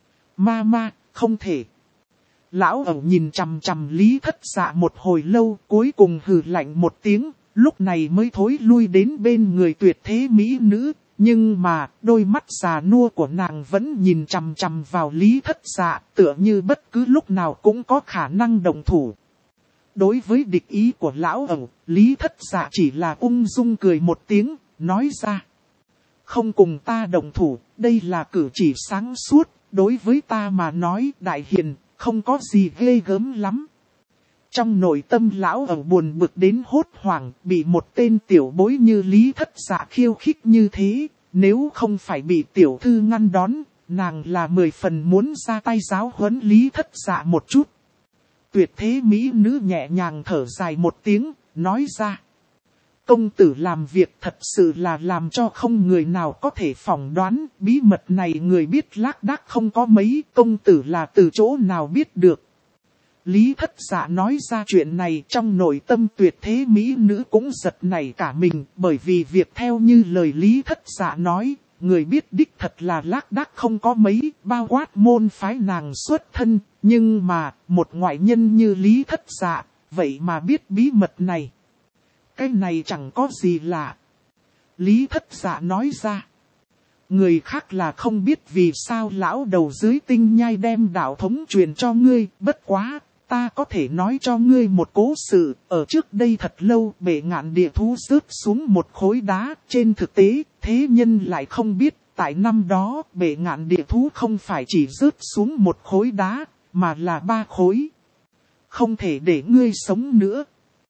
Ma, không thể. Lão ẩu nhìn chằm chằm Lý Thất Dạ một hồi lâu, cuối cùng hừ lạnh một tiếng, lúc này mới thối lui đến bên người tuyệt thế mỹ nữ. Nhưng mà, đôi mắt già nua của nàng vẫn nhìn chằm chằm vào Lý Thất Dạ, tựa như bất cứ lúc nào cũng có khả năng động thủ. Đối với địch ý của lão ẩu, Lý Thất Dạ chỉ là ung dung cười một tiếng, nói ra. Không cùng ta động thủ, đây là cử chỉ sáng suốt, đối với ta mà nói đại hiền, không có gì ghê gớm lắm. Trong nội tâm lão ẩu buồn bực đến hốt hoảng, bị một tên tiểu bối như Lý Thất Dạ khiêu khích như thế, nếu không phải bị tiểu thư ngăn đón, nàng là 10 phần muốn ra tay giáo huấn Lý Thất Dạ một chút. Tuyệt thế mỹ nữ nhẹ nhàng thở dài một tiếng, nói ra. Công tử làm việc thật sự là làm cho không người nào có thể phỏng đoán, bí mật này người biết lác đác không có mấy, công tử là từ chỗ nào biết được. Lý Thất Dạ nói ra chuyện này trong nội tâm tuyệt thế mỹ nữ cũng giật nảy cả mình, bởi vì việc theo như lời Lý Thất Dạ nói, người biết đích thật là lác đác không có mấy, bao quát môn phái nàng xuất thân, nhưng mà một ngoại nhân như Lý Thất Dạ, vậy mà biết bí mật này. Cái này chẳng có gì lạ. Lý Thất Dạ nói ra. Người khác là không biết vì sao lão đầu dưới tinh nhai đem đạo thống truyền cho ngươi, bất quá, ta có thể nói cho ngươi một cố sự, ở trước đây thật lâu bể ngạn địa thú rớt xuống một khối đá, trên thực tế, thế nhân lại không biết, tại năm đó bể ngạn địa thú không phải chỉ rớt xuống một khối đá, mà là 3 khối. Không thể để ngươi sống nữa.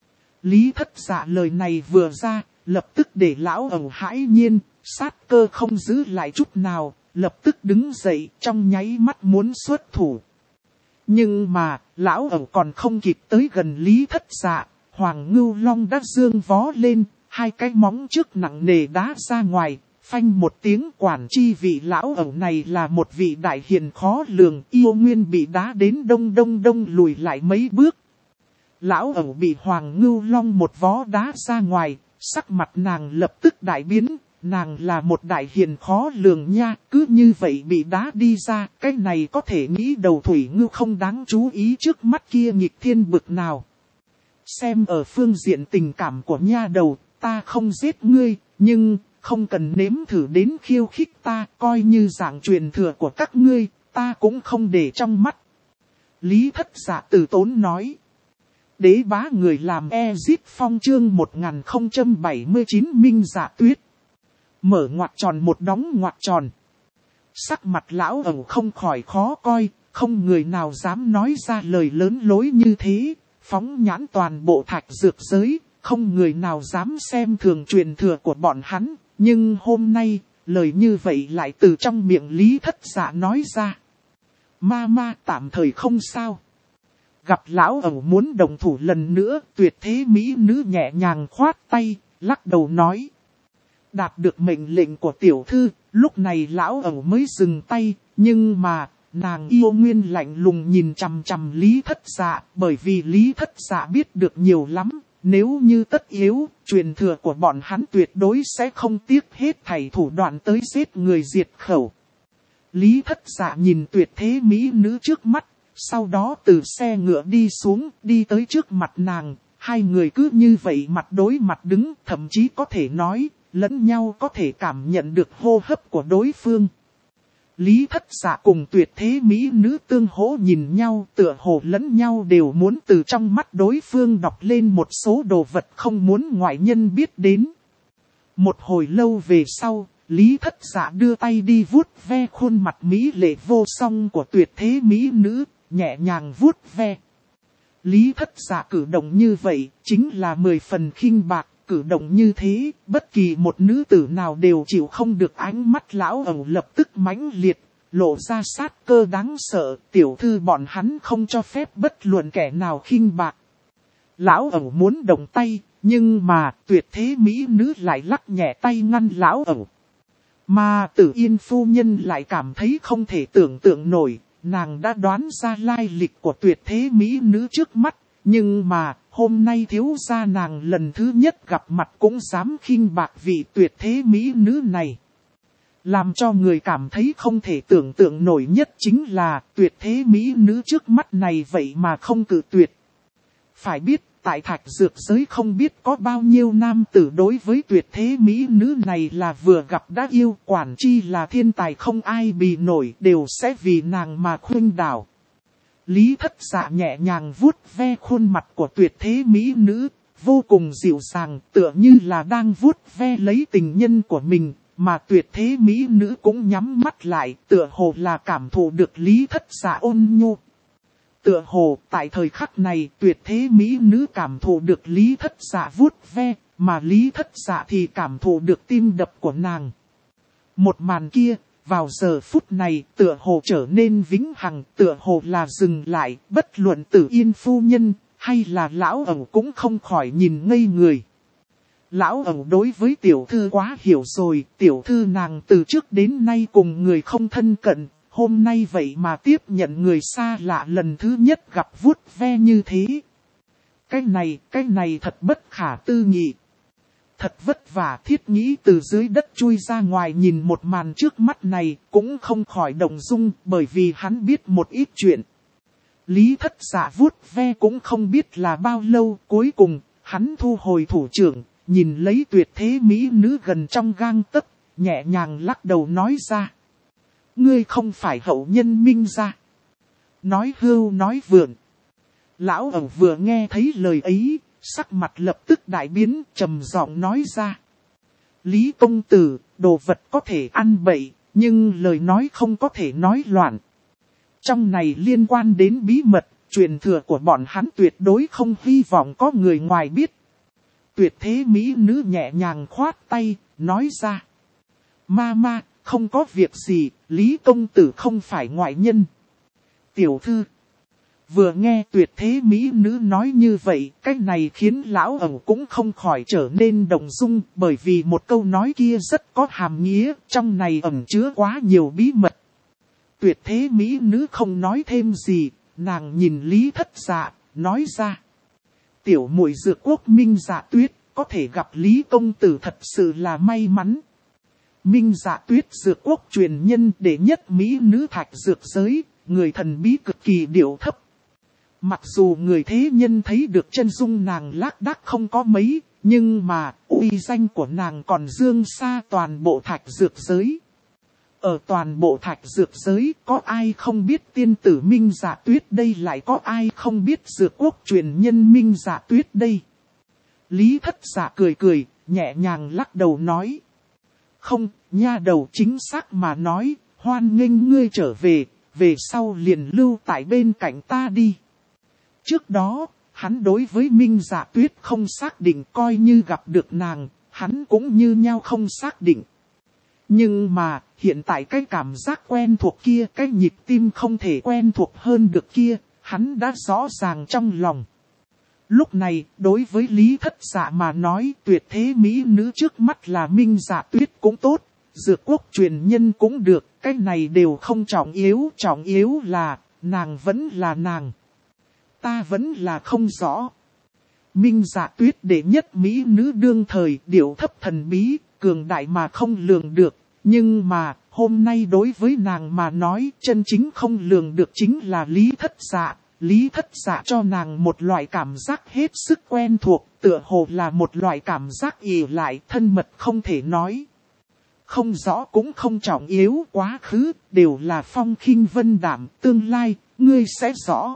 Lý Thất Dạ lời này vừa ra, lập tức để lão ẩu hãi nhiên, sát cơ không giữ lại chút nào, lập tức đứng dậy trong nháy mắt muốn xuất thủ. Nhưng mà, lão ẩu còn không kịp tới gần Lý Thất Dạ, Hoàng Ngưu Long đã giương vó lên, hai cái móng trước nặng nề đá ra ngoài, phanh một tiếng. Quản chi vị lão ẩu này là một vị đại hiền khó lường, yêu nguyên bị đá đến đông lùi lại mấy bước. Lão ẩu bị Hoàng Ngưu Long một vó đá ra ngoài, sắc mặt nàng lập tức đại biến. Nàng là một đại hiền khó lường nha, cứ như vậy bị đá đi ra, cái này có thể nghĩ đầu thủy ngưu không đáng chú ý trước mắt kia nghịch thiên bực nào. Xem ở phương diện tình cảm của nha đầu, ta không giết ngươi, nhưng không cần nếm thử đến khiêu khích ta, coi như dạng truyền thừa của các ngươi, ta cũng không để trong mắt. Lý Thất Dạ từ tốn nói. Đế bá người làm Ezip Phong chương 1079 Minh Dạ Tuyết. Mở ngoặc tròn một đóng ngoặc tròn. Sắc mặt lão ẩu không khỏi khó coi, không người nào dám nói ra lời lớn lối như thế, phóng nhãn toàn bộ thạch dược giới, không người nào dám xem thường truyền thừa của bọn hắn, nhưng hôm nay, lời như vậy lại từ trong miệng Lý Thất Dạ nói ra. Ma tạm thời không sao. Gặp lão ẩu muốn đồng thủ lần nữa, tuyệt thế mỹ nữ nhẹ nhàng khoát tay, lắc đầu nói. Đạt được mệnh lệnh của tiểu thư, lúc này lão ẩu mới dừng tay, nhưng mà, nàng yêu nguyên lạnh lùng nhìn chằm chằm Lý Thất Dạ, bởi vì Lý Thất Dạ biết được nhiều lắm, nếu như tất yếu, truyền thừa của bọn hắn tuyệt đối sẽ không tiếc hết thảy thủ đoạn tới giết người diệt khẩu. Lý Thất Dạ nhìn tuyệt thế mỹ nữ trước mắt, sau đó từ xe ngựa đi xuống, đi tới trước mặt nàng, hai người cứ như vậy mặt đối mặt đứng, thậm chí có thể nói, lẫn nhau có thể cảm nhận được hô hấp của đối phương. Lý Thất Dạ cùng tuyệt thế mỹ nữ tương hỗ nhìn nhau, tựa hồ lẫn nhau đều muốn từ trong mắt đối phương đọc lên một số đồ vật không muốn ngoại nhân biết đến. Một hồi lâu về sau, Lý Thất Dạ đưa tay đi vuốt ve khuôn mặt mỹ lệ vô song của tuyệt thế mỹ nữ, nhẹ nhàng vuốt ve. Lý Thất Dạ cử động như vậy, chính là 10 phần khinh bạc. Cử động như thế, bất kỳ một nữ tử nào đều chịu không được. Ánh mắt lão ẩu lập tức mãnh liệt, lộ ra sát cơ đáng sợ. Tiểu thư bọn hắn không cho phép bất luận kẻ nào khinh bạc. Lão ẩu muốn động tay, nhưng mà tuyệt thế mỹ nữ lại lắc nhẹ tay ngăn lão ẩu. Mà Tử Yên phu nhân lại cảm thấy không thể tưởng tượng nổi, nàng đã đoán ra lai lịch của tuyệt thế mỹ nữ trước mắt. Nhưng mà, hôm nay thiếu gia nàng lần thứ nhất gặp mặt cũng dám khinh bạc vị tuyệt thế mỹ nữ này. Làm cho người cảm thấy không thể tưởng tượng nổi nhất chính là tuyệt thế mỹ nữ trước mắt này vậy mà không cự tuyệt. Phải biết, tại thạch dược giới không biết có bao nhiêu nam tử đối với tuyệt thế mỹ nữ này là vừa gặp đã yêu, quản chi là thiên tài không ai bì nổi, đều sẽ vì nàng mà khuynh đảo. Lý Thất Dạ nhẹ nhàng vuốt ve khuôn mặt của tuyệt thế mỹ nữ, vô cùng dịu dàng, tựa như là đang vuốt ve lấy tình nhân của mình, mà tuyệt thế mỹ nữ cũng nhắm mắt lại, tựa hồ là cảm thụ được Lý Thất Dạ ôn nhu. Tựa hồ, tại thời khắc này, tuyệt thế mỹ nữ cảm thụ được Lý Thất Dạ vuốt ve, mà Lý Thất Dạ thì cảm thụ được tim đập của nàng. Một màn kia, vào giờ phút này, tựa hồ trở nên vĩnh hằng, tựa hồ là dừng lại, bất luận Tử Yên phu nhân, hay là lão ẩu cũng không khỏi nhìn ngây người. Lão ẩu đối với tiểu thư quá hiểu rồi, tiểu thư nàng từ trước đến nay cùng người không thân cận, hôm nay vậy mà tiếp nhận người xa lạ lần thứ nhất gặp vuốt ve như thế. Cái này thật bất khả tư nghị. Thật vất vả Thiết Nghĩ từ dưới đất chui ra ngoài nhìn một màn trước mắt này, cũng không khỏi động dung, bởi vì hắn biết một ít chuyện. Lý Thất Dạ vuốt ve cũng không biết là bao lâu, cuối cùng, hắn thu hồi thủ trưởng, nhìn lấy tuyệt thế mỹ nữ gần trong gang tấc, nhẹ nhàng lắc đầu nói ra. Ngươi không phải hậu nhân Minh gia. Nói hưu nói vượn. Lão ẩu vừa nghe thấy lời ấy, sắc mặt lập tức đại biến, trầm giọng nói ra. Lý công tử, đồ vật có thể ăn bậy, nhưng lời nói không có thể nói loạn. Trong này liên quan đến bí mật, truyền thừa của bọn hắn tuyệt đối không hy vọng có người ngoài biết. Tuyệt thế mỹ nữ nhẹ nhàng khoát tay, nói ra. Ma, không có việc gì, Lý công tử không phải ngoại nhân. Tiểu thư. Vừa nghe tuyệt thế mỹ nữ nói như vậy, cái này khiến lão ẩu cũng không khỏi trở nên động dung, bởi vì một câu nói kia rất có hàm nghĩa, trong này ẩn chứa quá nhiều bí mật. Tuyệt thế mỹ nữ không nói thêm gì, nàng nhìn Lý Thất Dạ, nói ra. Tiểu muội Dược Quốc Minh Dạ Tuyết, có thể gặp Lý công tử thật sự là may mắn. Minh Dạ Tuyết Dược Quốc truyền nhân đệ nhất mỹ nữ thạch dược giới, người thần bí cực kỳ điệu thấp. Mặc dù người thế nhân thấy được chân dung nàng lác đác không có mấy, nhưng mà uy danh của nàng còn dương xa toàn bộ thạch dược giới. Ở toàn bộ thạch dược giới có ai không biết tiên tử Minh Dạ Tuyết đây, lại có ai không biết Dược Quốc truyền nhân Minh Dạ Tuyết đây. Lý Thất Dạ cười cười, nhẹ nhàng lắc đầu nói. Không, nha đầu, chính xác mà nói, hoan nghênh ngươi trở về, về sau liền lưu tại bên cạnh ta đi. Trước đó, hắn đối với Minh Dạ Tuyết không xác định, coi như gặp được nàng, hắn cũng như nhau không xác định. Nhưng mà, hiện tại cái cảm giác quen thuộc kia, cái nhịp tim không thể quen thuộc hơn được kia, hắn đã rõ ràng trong lòng. Lúc này, đối với Lý Thất Dạ mà nói, tuyệt thế mỹ nữ trước mắt là Minh Dạ Tuyết cũng tốt, Dược Quốc truyền nhân cũng được, cái này đều không trọng yếu là, nàng vẫn là nàng. Ta vẫn là không rõ. Minh Dạ Tuyết đệ nhất mỹ nữ đương thời, điệu thấp thần bí, cường đại mà không lường được. Nhưng mà, hôm nay đối với nàng mà nói, chân chính không lường được chính là Lý Thất Dạ. Lý Thất Dạ cho nàng một loại cảm giác hết sức quen thuộc, tựa hồ là một loại cảm giác ỷ lại, thân mật không thể nói. Không rõ cũng không trọng yếu, quá khứ, đều là phong khinh vân đạm, tương lai, ngươi sẽ rõ.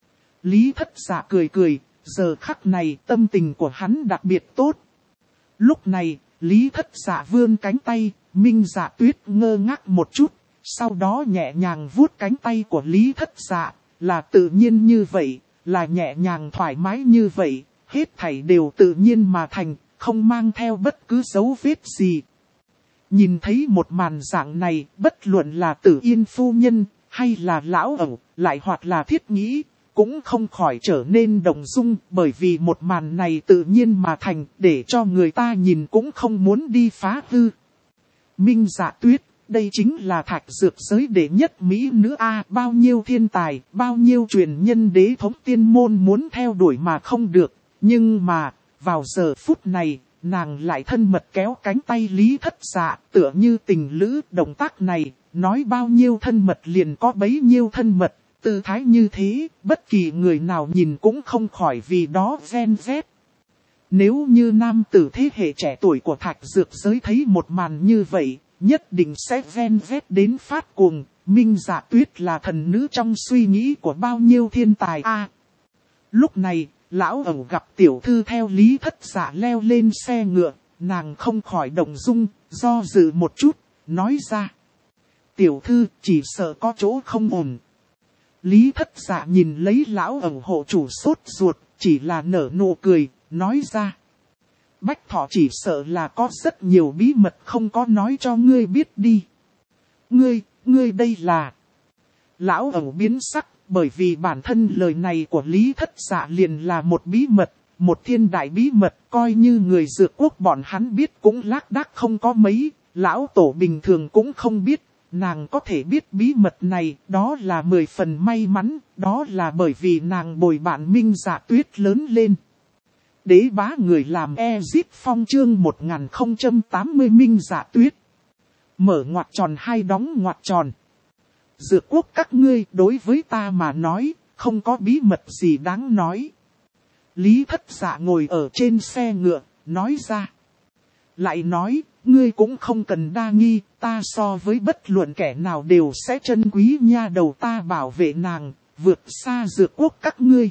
Lý Thất Dạ cười cười, giờ khắc này tâm tình của hắn đặc biệt tốt. Lúc này, Lý Thất Dạ vươn cánh tay, Minh Dạ Tuyết ngơ ngác một chút, sau đó nhẹ nhàng vuốt cánh tay của Lý Thất Dạ, là tự nhiên như vậy, là nhẹ nhàng thoải mái như vậy, hết thảy đều tự nhiên mà thành, không mang theo bất cứ dấu vết gì. Nhìn thấy một màn dạng này, bất luận là Tử Yên phu nhân, hay là lão ẩu, lại hoặc là Thiết Nghĩ, cũng không khỏi trở nên động dung, bởi vì một màn này tự nhiên mà thành, để cho người ta nhìn cũng không muốn đi phá hư. Minh Dạ Tuyết, đây chính là thạch dược giới đệ nhất mỹ nữ A, bao nhiêu thiên tài, bao nhiêu truyền nhân đế thống tiên môn muốn theo đuổi mà không được, nhưng mà, vào giờ phút này, nàng lại thân mật kéo cánh tay Lý Thất Dạ, tựa như tình lữ. Động tác này, nói bao nhiêu thân mật liền có bấy nhiêu thân mật. Tư thái như thế, bất kỳ người nào nhìn cũng không khỏi vì đó ghen ghét. Nếu như nam tử thế hệ trẻ tuổi của thạch dược giới thấy một màn như vậy, nhất định sẽ ghen ghét đến phát cuồng. Minh Dạ Tuyết là thần nữ trong suy nghĩ của bao nhiêu thiên tài a. Lúc này, lão ẩu gặp tiểu thư theo Lý Thất Dạ leo lên xe ngựa, nàng không khỏi động dung, do dự một chút, nói ra. Tiểu thư chỉ sợ có chỗ không ổn. Lý Thất Dạ nhìn lấy lão ẩu hộ chủ sốt ruột, chỉ là nở nụ cười, nói ra. Bách Thỏ chỉ sợ là có rất nhiều bí mật không có nói cho ngươi biết đi. Ngươi đây là... Lão ẩu biến sắc, bởi vì bản thân lời này của Lý Thất Dạ liền là một bí mật, một thiên đại bí mật, coi như người Dược Quốc bọn hắn biết cũng lác đác không có mấy, lão tổ bình thường cũng không biết. Nàng có thể biết bí mật này, đó là 10 phần may mắn, đó là bởi vì nàng bồi bạn Minh Dạ Tuyết lớn lên. Đế bá người làm Ezip Phong chương 1080 Minh Dạ Tuyết. Mở ngoặc tròn hai đóng ngoặc tròn. Dược Quốc các ngươi đối với ta mà nói, không có bí mật gì đáng nói. Lý Thất Dạ ngồi ở trên xe ngựa, nói ra. Lại nói, ngươi cũng không cần đa nghi, ta so với bất luận kẻ nào đều sẽ trân quý nha đầu, ta bảo vệ nàng, vượt xa Dược Quốc các ngươi.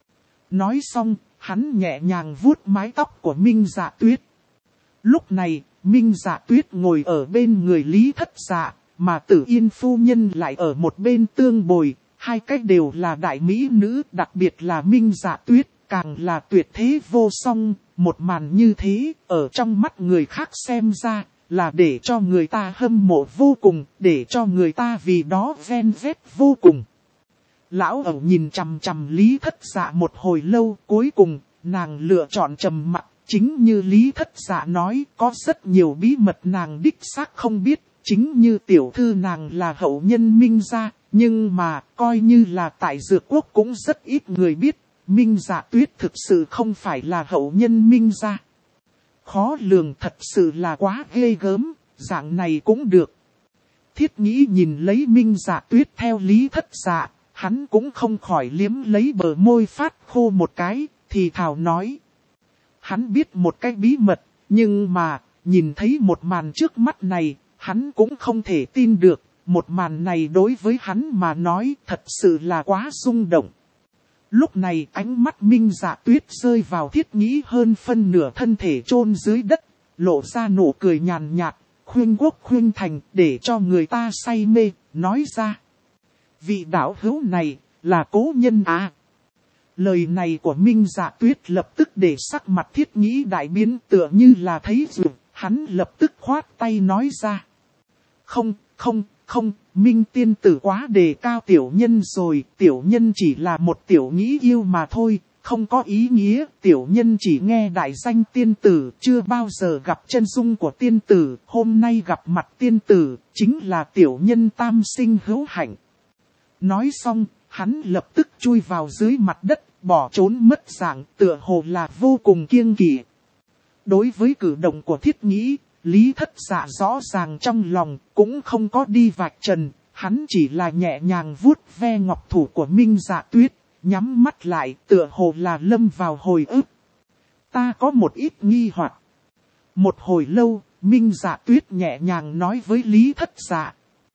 Nói xong, hắn nhẹ nhàng vuốt mái tóc của Minh Dạ Tuyết. Lúc này, Minh Dạ Tuyết ngồi ở bên người Lý Thất Dạ, mà Tử Yên phu nhân lại ở một bên tương bồi, hai cách đều là đại mỹ nữ, đặc biệt là Minh Dạ Tuyết, càng là tuyệt thế vô song. Một màn như thế, ở trong mắt người khác xem ra, là để cho người ta hâm mộ vô cùng, để cho người ta vì đó ven vét vô cùng. Lão ẩu nhìn chằm chằm Lý Thất Dạ một hồi lâu, cuối cùng, nàng lựa chọn trầm mặc. Chính như Lý Thất Dạ nói, có rất nhiều bí mật nàng đích xác không biết. Chính như tiểu thư nàng là hậu nhân Minh gia, nhưng mà coi như là tại Dược Quốc cũng rất ít người biết. Minh Dạ Tuyết thực sự không phải là hậu nhân Minh gia. Khó lường thật sự là quá ghê gớm, dạng này cũng được. Thiết Nghĩ nhìn lấy Minh Dạ Tuyết theo Lý Thất Dạ, hắn cũng không khỏi liếm lấy bờ môi phát khô một cái, thì thào nói. Hắn biết một cái bí mật, nhưng mà, nhìn thấy một màn trước mắt này, hắn cũng không thể tin được. Một màn này đối với hắn mà nói thật sự là quá rung động. Lúc này ánh mắt Minh Dạ Tuyết rơi vào Thiết Nghĩ hơn phân nửa thân thể chôn dưới đất, lộ ra nụ cười nhàn nhạt, khuyên quốc khuyên thành để cho người ta say mê, nói ra. Vị đạo hữu này là cố nhân à. Lời này của Minh Dạ Tuyết lập tức để sắc mặt Thiết Nghĩ đại biến, tựa như là thấy rồi, hắn lập tức khoát tay nói ra. Không, Minh tiên tử quá đề cao tiểu nhân rồi, tiểu nhân chỉ là một tiểu nghĩ yêu mà thôi, không có ý nghĩa, tiểu nhân chỉ nghe đại danh tiên tử, chưa bao giờ gặp chân dung của tiên tử, hôm nay gặp mặt tiên tử, chính là tiểu nhân tam sinh hữu hạnh. Nói xong, hắn lập tức chui vào dưới mặt đất, bỏ trốn mất dạng, tựa hồ là vô cùng kiêng kỵ. Đối với cử động của Thiết Nghĩ, Lý Thất Dạ rõ ràng trong lòng, cũng không có đi vạch trần, hắn chỉ là nhẹ nhàng vuốt ve ngọc thủ của Minh Dạ Tuyết, nhắm mắt lại, tựa hồ là lâm vào hồi ức. Ta có một ít nghi hoặc. Một hồi lâu, Minh Dạ Tuyết nhẹ nhàng nói với Lý Thất Dạ.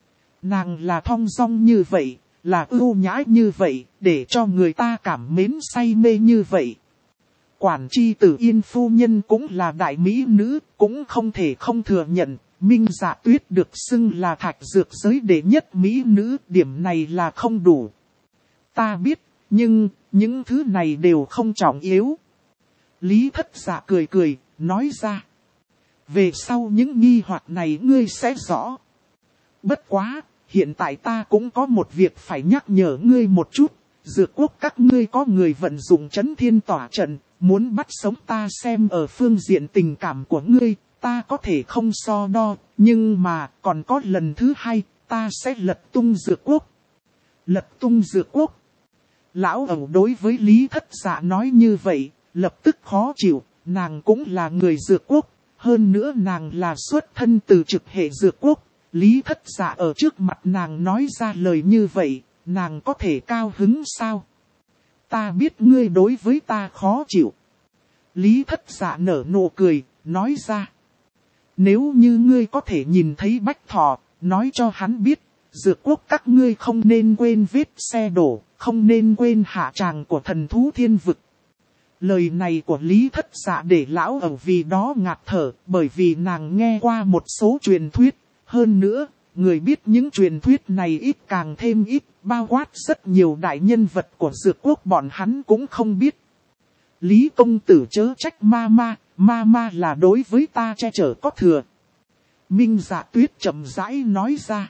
Nàng là thong dong như vậy, là ưu nhã như vậy, để cho người ta cảm mến say mê như vậy. Quản tri tử Yên phu nhân cũng là đại mỹ nữ, cũng không thể không thừa nhận, Minh Dạ Tuyết được xưng là Thạch Dược giới đệ nhất mỹ nữ, điểm này là không đủ. Ta biết, nhưng những thứ này đều không trọng yếu. Lý Thất Dạ cười cười, nói ra. Về sau những nghi hoặc này ngươi sẽ rõ. Bất quá, hiện tại ta cũng có một việc phải nhắc nhở ngươi một chút. Dược Quốc các ngươi có người vận dụng Chấn Thiên tỏa trận, muốn bắt sống ta xem ở phương diện tình cảm của ngươi, ta có thể không so đo, nhưng mà còn có lần thứ hai, ta sẽ lật tung Dược Quốc. Lật tung Dược Quốc. Lão ẩu đối với Lý Thất Dạ nói như vậy, lập tức khó chịu, nàng cũng là người Dược Quốc, hơn nữa nàng là xuất thân từ trực hệ Dược Quốc. Lý Thất Dạ ở trước mặt nàng nói ra lời như vậy, nàng có thể cao hứng sao? Ta biết ngươi đối với ta khó chịu. Lý Thất Dạ nở nụ cười, nói ra. Nếu như ngươi có thể nhìn thấy Bách Thọ, nói cho hắn biết, Dược Quốc các ngươi không nên quên vết xe đổ, không nên quên hạ tràng của thần thú thiên vực. Lời này của Lý Thất Dạ để lão ẩu vì đó ngạt thở, bởi vì nàng nghe qua một số truyền thuyết. Hơn nữa, người biết những truyền thuyết này ít càng thêm ít, bao quát rất nhiều đại nhân vật của Dược Quốc bọn hắn cũng không biết. Lý công tử chớ trách ma là đối với ta che chở có thừa. Minh Dạ Tuyết chậm rãi nói ra.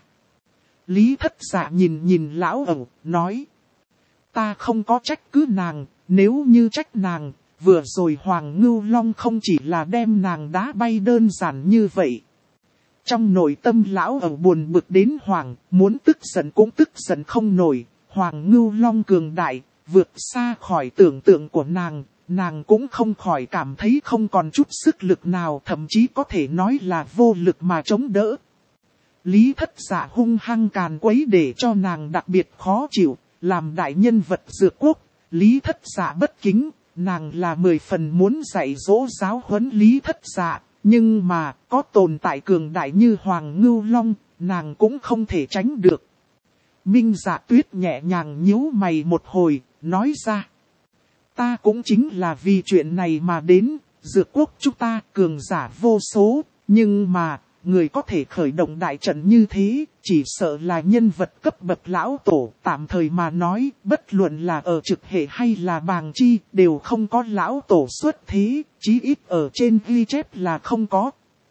Lý Thất Dạ nhìn lão ẩu, nói. Ta không có trách cứ nàng, nếu như trách nàng, vừa rồi Hoàng Ngưu Long không chỉ là đem nàng đá bay đơn giản như vậy. Trong nội tâm lão ẩu buồn bực đến Hoàng, muốn tức giận cũng tức giận không nổi, Hoàng Ngưu Long cường đại, vượt xa khỏi tưởng tượng của nàng cũng không khỏi cảm thấy không còn chút sức lực nào, thậm chí có thể nói là vô lực mà chống đỡ. Lý Thất Dạ hung hăng càn quấy để cho nàng đặc biệt khó chịu, làm đại nhân vật Dược Quốc, Lý Thất Dạ bất kính, nàng là 10 phần muốn dạy dỗ giáo huấn Lý Thất Dạ. Nhưng mà, có tồn tại cường đại như Hoàng Ngưu Long, nàng cũng không thể tránh được. Minh Dạ Tuyết nhẹ nhàng nhíu mày một hồi, nói ra. Ta cũng chính là vì chuyện này mà đến, Dược Quốc chúng ta cường giả vô số, nhưng mà, người có thể khởi động đại trận như thế, chỉ sợ là nhân vật cấp bậc lão tổ, tạm thời mà nói, bất luận là ở trực hệ hay là bàng chi, đều không có lão tổ xuất thế, chí ít ở trên ghi chép là không có.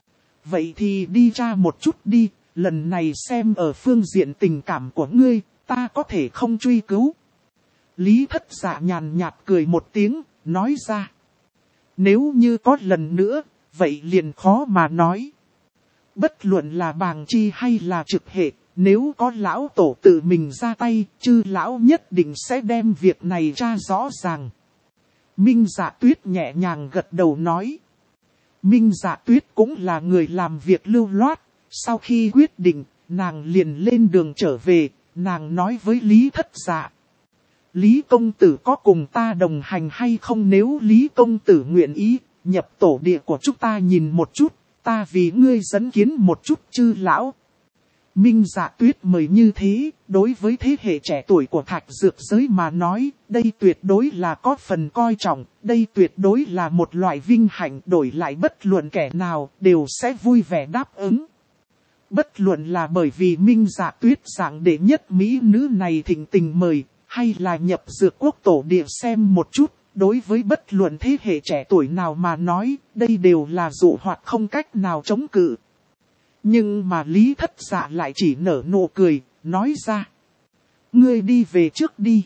vậy thì đi tra một chút đi, lần này xem ở phương diện tình cảm của ngươi, ta có thể không truy cứu. Lý Thất Dạ nhàn nhạt cười một tiếng, nói ra. Nếu như có lần nữa, vậy liền khó mà nói. Bất luận là Bàng Chi hay là Trực Hệ, nếu có lão tổ tự mình ra tay, chư lão nhất định sẽ đem việc này tra rõ ràng. Minh Dạ Tuyết nhẹ nhàng gật đầu nói. Minh Dạ Tuyết cũng là người làm việc lưu loát, sau khi quyết định, nàng liền lên đường trở về, nàng nói với Lý Thất Dạ. Lý công tử có cùng ta đồng hành hay không, nếu Lý công tử nguyện ý, nhập tổ địa của chúng ta nhìn một chút, ta vì ngươi dẫn kiến một chút chư lão. Minh Dạ Tuyết mời như thế, đối với thế hệ trẻ tuổi của Thạch Dược giới mà nói, đây tuyệt đối là có phần coi trọng, đây tuyệt đối là một loại vinh hạnh, đổi lại bất luận kẻ nào đều sẽ vui vẻ đáp ứng. Bất luận là bởi vì Minh Dạ Tuyết dạng đệ nhất mỹ nữ này thịnh tình mời, hay là nhập Dược quốc tổ địa xem một chút, đối với bất luận thế hệ trẻ tuổi nào mà nói, đây đều là dụ hoặc không cách nào chống cự. Nhưng mà Lý Thất Dạ lại chỉ nở nụ cười, nói ra. Ngươi đi về trước đi.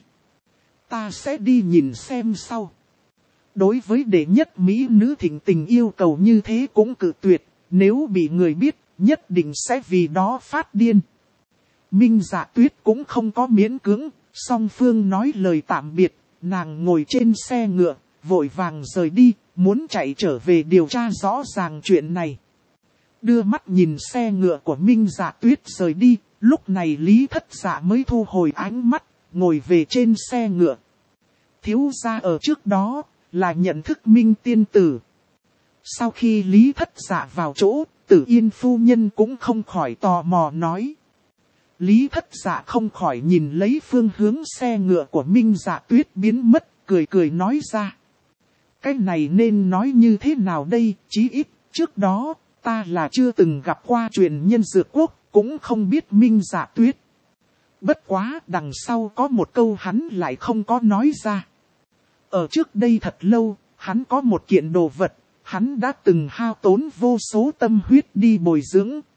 Ta sẽ đi nhìn xem sau. Đối với đệ nhất mỹ nữ thịnh tình yêu cầu như thế cũng cự tuyệt, nếu bị người biết, nhất định sẽ vì đó phát điên. Minh Dạ Tuyết cũng không có miễn cưỡng, song phương nói lời tạm biệt, nàng ngồi trên xe ngựa, vội vàng rời đi, muốn chạy trở về điều tra rõ ràng chuyện này. Đưa mắt nhìn xe ngựa của Minh Dạ Tuyết rời đi, lúc này Lý Thất Dạ mới thu hồi ánh mắt, ngồi về trên xe ngựa. Thiếu gia ở trước đó, là nhận thức Minh tiên tử. Sau khi Lý Thất Dạ vào chỗ, Tử Yên phu nhân cũng không khỏi tò mò nói. Lý Thất Dạ không khỏi nhìn lấy phương hướng xe ngựa của Minh Dạ Tuyết biến mất, cười cười nói ra. Cái này nên nói như thế nào đây, chí ít, trước đó, ta là chưa từng gặp qua truyền nhân Dược quốc, cũng không biết Minh Dạ Tuyết. Bất quá, đằng sau có một câu hắn lại không có nói ra. Ở trước đây thật lâu, hắn có một kiện đồ vật, hắn đã từng hao tốn vô số tâm huyết đi bồi dưỡng,